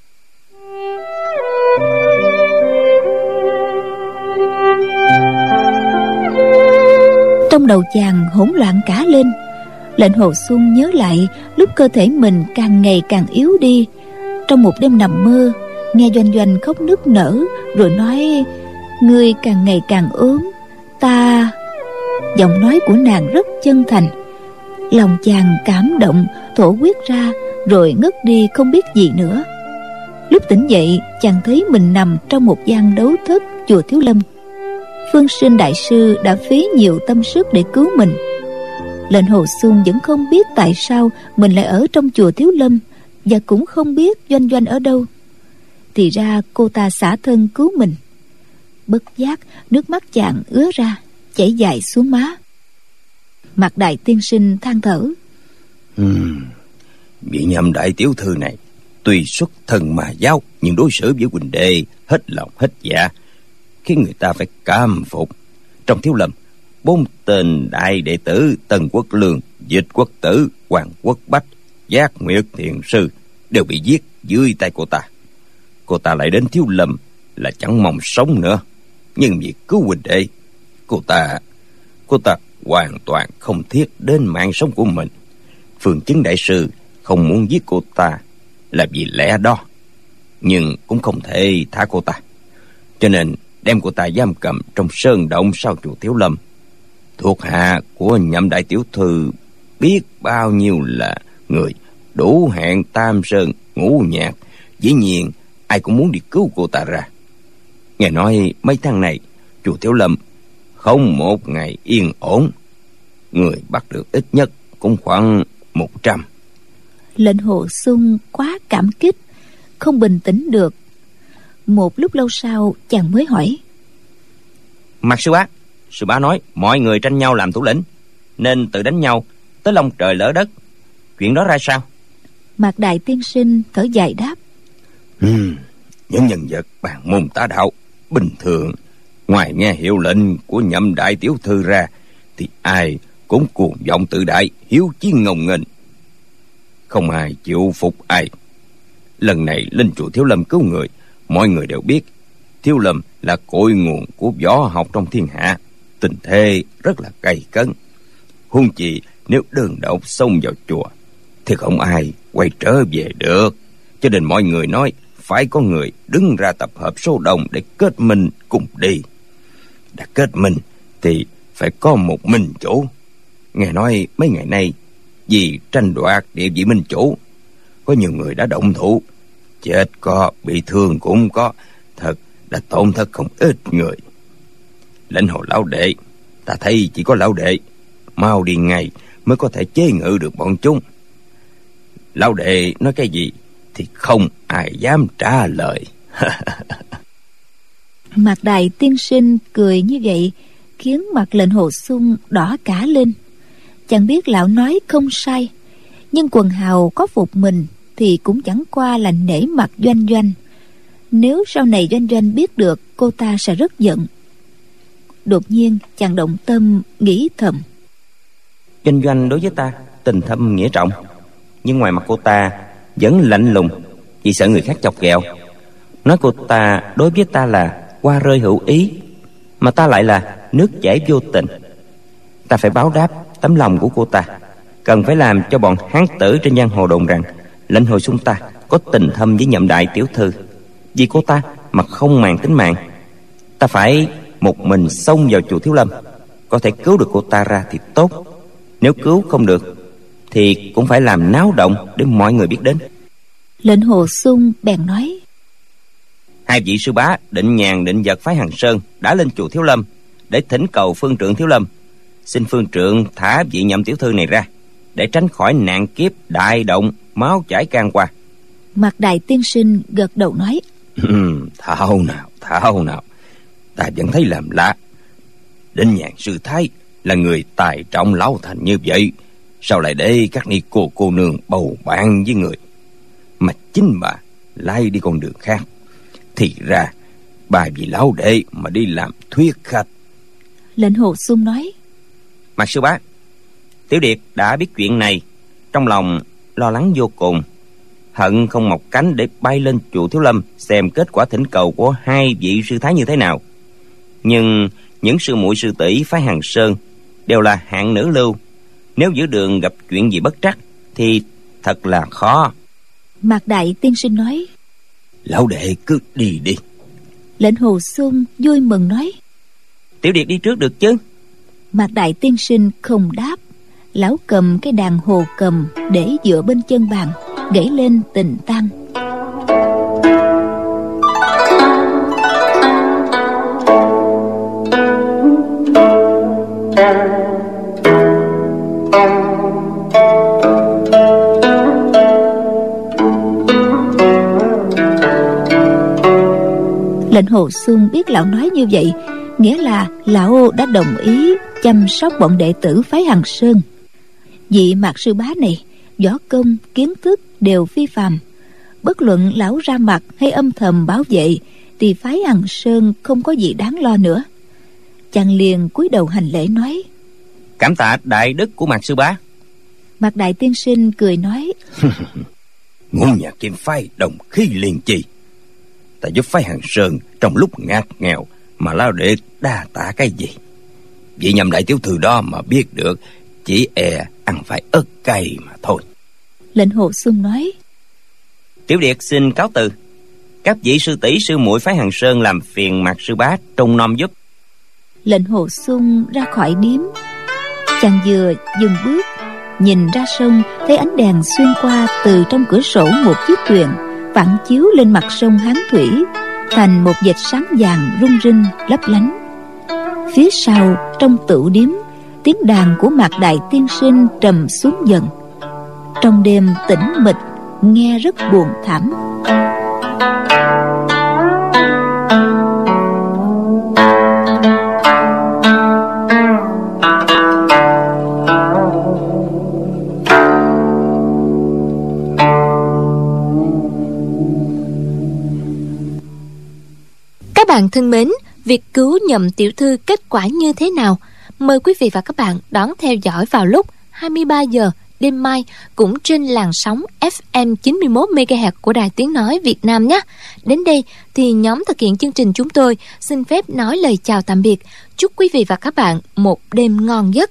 [SPEAKER 2] Trong đầu chàng hỗn loạn cả lên. Lệnh Hồ Xung nhớ lại lúc cơ thể mình càng ngày càng yếu đi. Trong một đêm nằm mơ, nghe Doanh Doanh khóc nức nở, rồi nói: Ngươi càng ngày càng ốm, ta... Giọng nói của nàng rất chân thành. Lòng chàng cảm động, thổ huyết ra, rồi ngất đi không biết gì nữa. Lúc tỉnh dậy, chàng thấy mình nằm trong một gian đấu thất chùa Thiếu Lâm. Phương Sinh đại sư đã phí nhiều tâm sức để cứu mình. Lệnh Hồ Xung vẫn không biết tại sao mình lại ở trong chùa Thiếu Lâm, và cũng không biết Doanh Doanh ở đâu. Thì ra cô ta xả thân cứu mình. Bất giác nước mắt chàng ứa ra, chảy dài xuống má. Mạc Đại tiên sinh than thở:
[SPEAKER 3] uhm, Vị Nhậm đại tiểu thư này tuy xuất thân mà giáo, nhưng đối xử với huynh đệ hết lòng hết dạ, khiến người ta phải cam phục. Trong Thiếu Lâm bốn tên đại đệ tử Tân Quốc Lương, Dịch Quốc Tử, Hoàng Quốc Bách, Giác Nguyệt Thiền Sư đều bị giết dưới tay cô ta. Cô ta lại đến Thiếu Lâm là chẳng mong sống nữa, nhưng vì cứu huynh đệ, cô ta cô ta hoàn toàn không thiết đến mạng sống của mình. Phương Chứng đại sư không muốn giết cô ta là vì lẽ đó, nhưng cũng không thể thả cô ta, cho nên đem cô ta giam cầm trong sơn động sau chùa Thiếu Lâm. Thuộc hạ của Nhậm đại tiểu thư biết bao nhiêu là người đủ hẹn tam sơn ngũ nhạc, dĩ nhiên ai cũng muốn đi cứu cô ta ra. Nghe nói mấy tháng này chùa Thiếu Lâm không một ngày yên ổn, người bắt được ít nhất cũng khoảng một trăm.
[SPEAKER 2] Lệnh Hồ Xung quá cảm kích, không bình tĩnh được. Một lúc lâu sau chàng mới hỏi:
[SPEAKER 4] Mạc sư bá, sư bá nói mọi người tranh nhau làm thủ lĩnh, nên tự đánh nhau tới long trời lỡ đất. Chuyện đó ra sao?
[SPEAKER 2] Mạc đại tiên sinh thở dài đáp:
[SPEAKER 3] uhm, những nhân vật bàn môn tà đạo bình thường, ngoài nghe hiệu lệnh của Nhậm đại tiểu thư ra, thì ai cũng cuồng vọng tự đại, hiếu chiến ngông nghênh, không ai chịu phục ai. Lần này lên chùa Thiếu Lâm cứu người, mọi người đều biết Thiếu Lâm là cội nguồn của võ học trong thiên hạ, tình thế rất là gay cấn. Huống chi nếu đơn độc xông vào chùa thì không ai quay trở về được, cho nên mọi người nói phải có người đứng ra tập hợp số đông để kết minh cùng đi. Đã kết minh thì phải có một minh chủ. Nghe nói mấy ngày nay vì tranh đoạt địa vị minh chủ, có nhiều người đã động thủ, chết có, bị thương cũng có, thật đã tổn thất không ít người. Lãnh Hồ lão đệ, ta thấy chỉ có lão đệ mau đi ngay mới có thể chế ngự được bọn chúng. Lão đệ nói cái gì thì không ai dám trả lời.
[SPEAKER 2] Mạc đại tiên sinh cười như vậy khiến mặt Lệnh Hồ Xung đỏ cả lên. Chẳng biết lão nói không sai, nhưng quần hào có phục mình thì cũng chẳng qua là nể mặt Doanh Doanh. Nếu sau này Doanh Doanh biết được, cô ta sẽ rất giận. Đột nhiên chàng động tâm nghĩ thầm:
[SPEAKER 4] Doanh Doanh đối với ta tình thâm nghĩa trọng, nhưng ngoài mặt cô ta vẫn lạnh lùng vì sợ người khác chọc ghẹo. Nói cô ta đối với ta là hoa rơi hữu ý, mà ta lại là nước chảy vô tình. Ta phải báo đáp tấm lòng của cô ta, cần phải làm cho bọn hán tử trên giang hồ đồn rằng Lệnh Hồ Xung ta có tình thâm với Nhậm đại tiểu thư. Vì cô ta mà không màng tính mạng, ta phải một mình xông vào chùa Thiếu Lâm. Có thể cứu được cô ta ra thì tốt, nếu cứu không được thì cũng phải làm náo động để mọi người biết đến.
[SPEAKER 2] Lệnh Hồ Xung bèn nói:
[SPEAKER 4] Hai vị sư bá Định Nhàn, Định Vật phái Hằng Sơn đã lên chùa Thiếu Lâm để thỉnh cầu phương trượng Thiếu Lâm, xin phương trượng thả vị Nhậm tiểu thư này ra để tránh khỏi nạn kiếp đại động, máu chảy can qua.
[SPEAKER 2] Mạc đại tiên sinh gật đầu nói:
[SPEAKER 3] Thảo nào, thảo nào, ta vẫn thấy làm lạ. Định Nhàn sư thái là người tài trọng lão thành như vậy, sao lại để các ni cô cô nương bầu bạn với người, mà chính bà lại đi con đường khác? Thì ra bà vì lão đệ mà đi làm thuyết khách.
[SPEAKER 2] Lệnh Hồ Xung nói:
[SPEAKER 4] Mạc sư bá, Tiểu Điệt đã biết chuyện này, trong lòng lo lắng vô cùng, hận không mọc cánh để bay lên chùa Thiếu Lâm xem kết quả thỉnh cầu của hai vị sư thái như thế nào. Nhưng những sư muội sư tỷ phái Hằng Sơn đều là hạng nữ lưu, nếu giữa đường gặp chuyện gì bất trắc thì thật là khó.
[SPEAKER 2] Mạc đại tiên sinh nói:
[SPEAKER 3] Lão đệ cứ đi đi.
[SPEAKER 2] Lệnh Hồ Xung vui mừng nói:
[SPEAKER 4] Tiểu Điệt đi trước được chứ?
[SPEAKER 2] Mạc đại tiên sinh không đáp. Lão cầm cái đàn hồ cầm để dựa bên chân bàn, gảy lên tình tang. Lệnh Hồ Xung biết lão nói như vậy, nghĩa là lão đã đồng ý chăm sóc bọn đệ tử phái Hằng Sơn. Vị Mạc sư bá này võ công kiến thức đều phi phàm, bất luận lão ra mặt hay âm thầm bảo vệ thì phái Hằng Sơn không có gì đáng lo nữa. Chàng liền cúi đầu hành lễ nói:
[SPEAKER 4] Cảm tạ đại đức của Mạc sư bá.
[SPEAKER 2] Mạc đại tiên sinh cười nói:
[SPEAKER 3] Ngũ nhạc kiếm phái đồng khí liên chi, ta giúp phái Hàng Sơn trong lúc ngặt nghèo mà lao đệ đa tạ cái gì. Vị Nhậm đại tiểu thư đó mà biết được, chỉ e ăn phải ớt cay mà thôi.
[SPEAKER 2] Lệnh Hồ Xuân nói:
[SPEAKER 4] Tiểu điệt xin cáo từ. Các vị sư tỷ sư muội phái Hàng Sơn làm phiền Mạc sư bá trông nom giúp.
[SPEAKER 2] Lệnh Hồ Xuân ra khỏi điếm. Chàng vừa dừng bước, nhìn ra sông, thấy ánh đèn xuyên qua từ trong cửa sổ một chiếc thuyền phản chiếu lên mặt sông Hán Thủy thành một vệt sáng vàng rung rinh lấp lánh. Phía sau trong tửu điếm, tiếng đàn của Mạc đại tiên sinh trầm xuống dần. Trong đêm tĩnh mịch, nghe rất buồn thảm.
[SPEAKER 1] Các bạn thân mến, việc cứu Nhậm tiểu thư kết quả như thế nào? Mời quý vị và các bạn đón theo dõi vào lúc hai mươi ba giờ đêm mai cũng trên làn sóng ép em chín mươi mốt mê ga héc của Đài Tiếng Nói Việt Nam nhé. Đến đây thì nhóm thực hiện chương trình chúng tôi xin phép nói lời chào tạm biệt. Chúc quý vị và các bạn một đêm ngon giấc.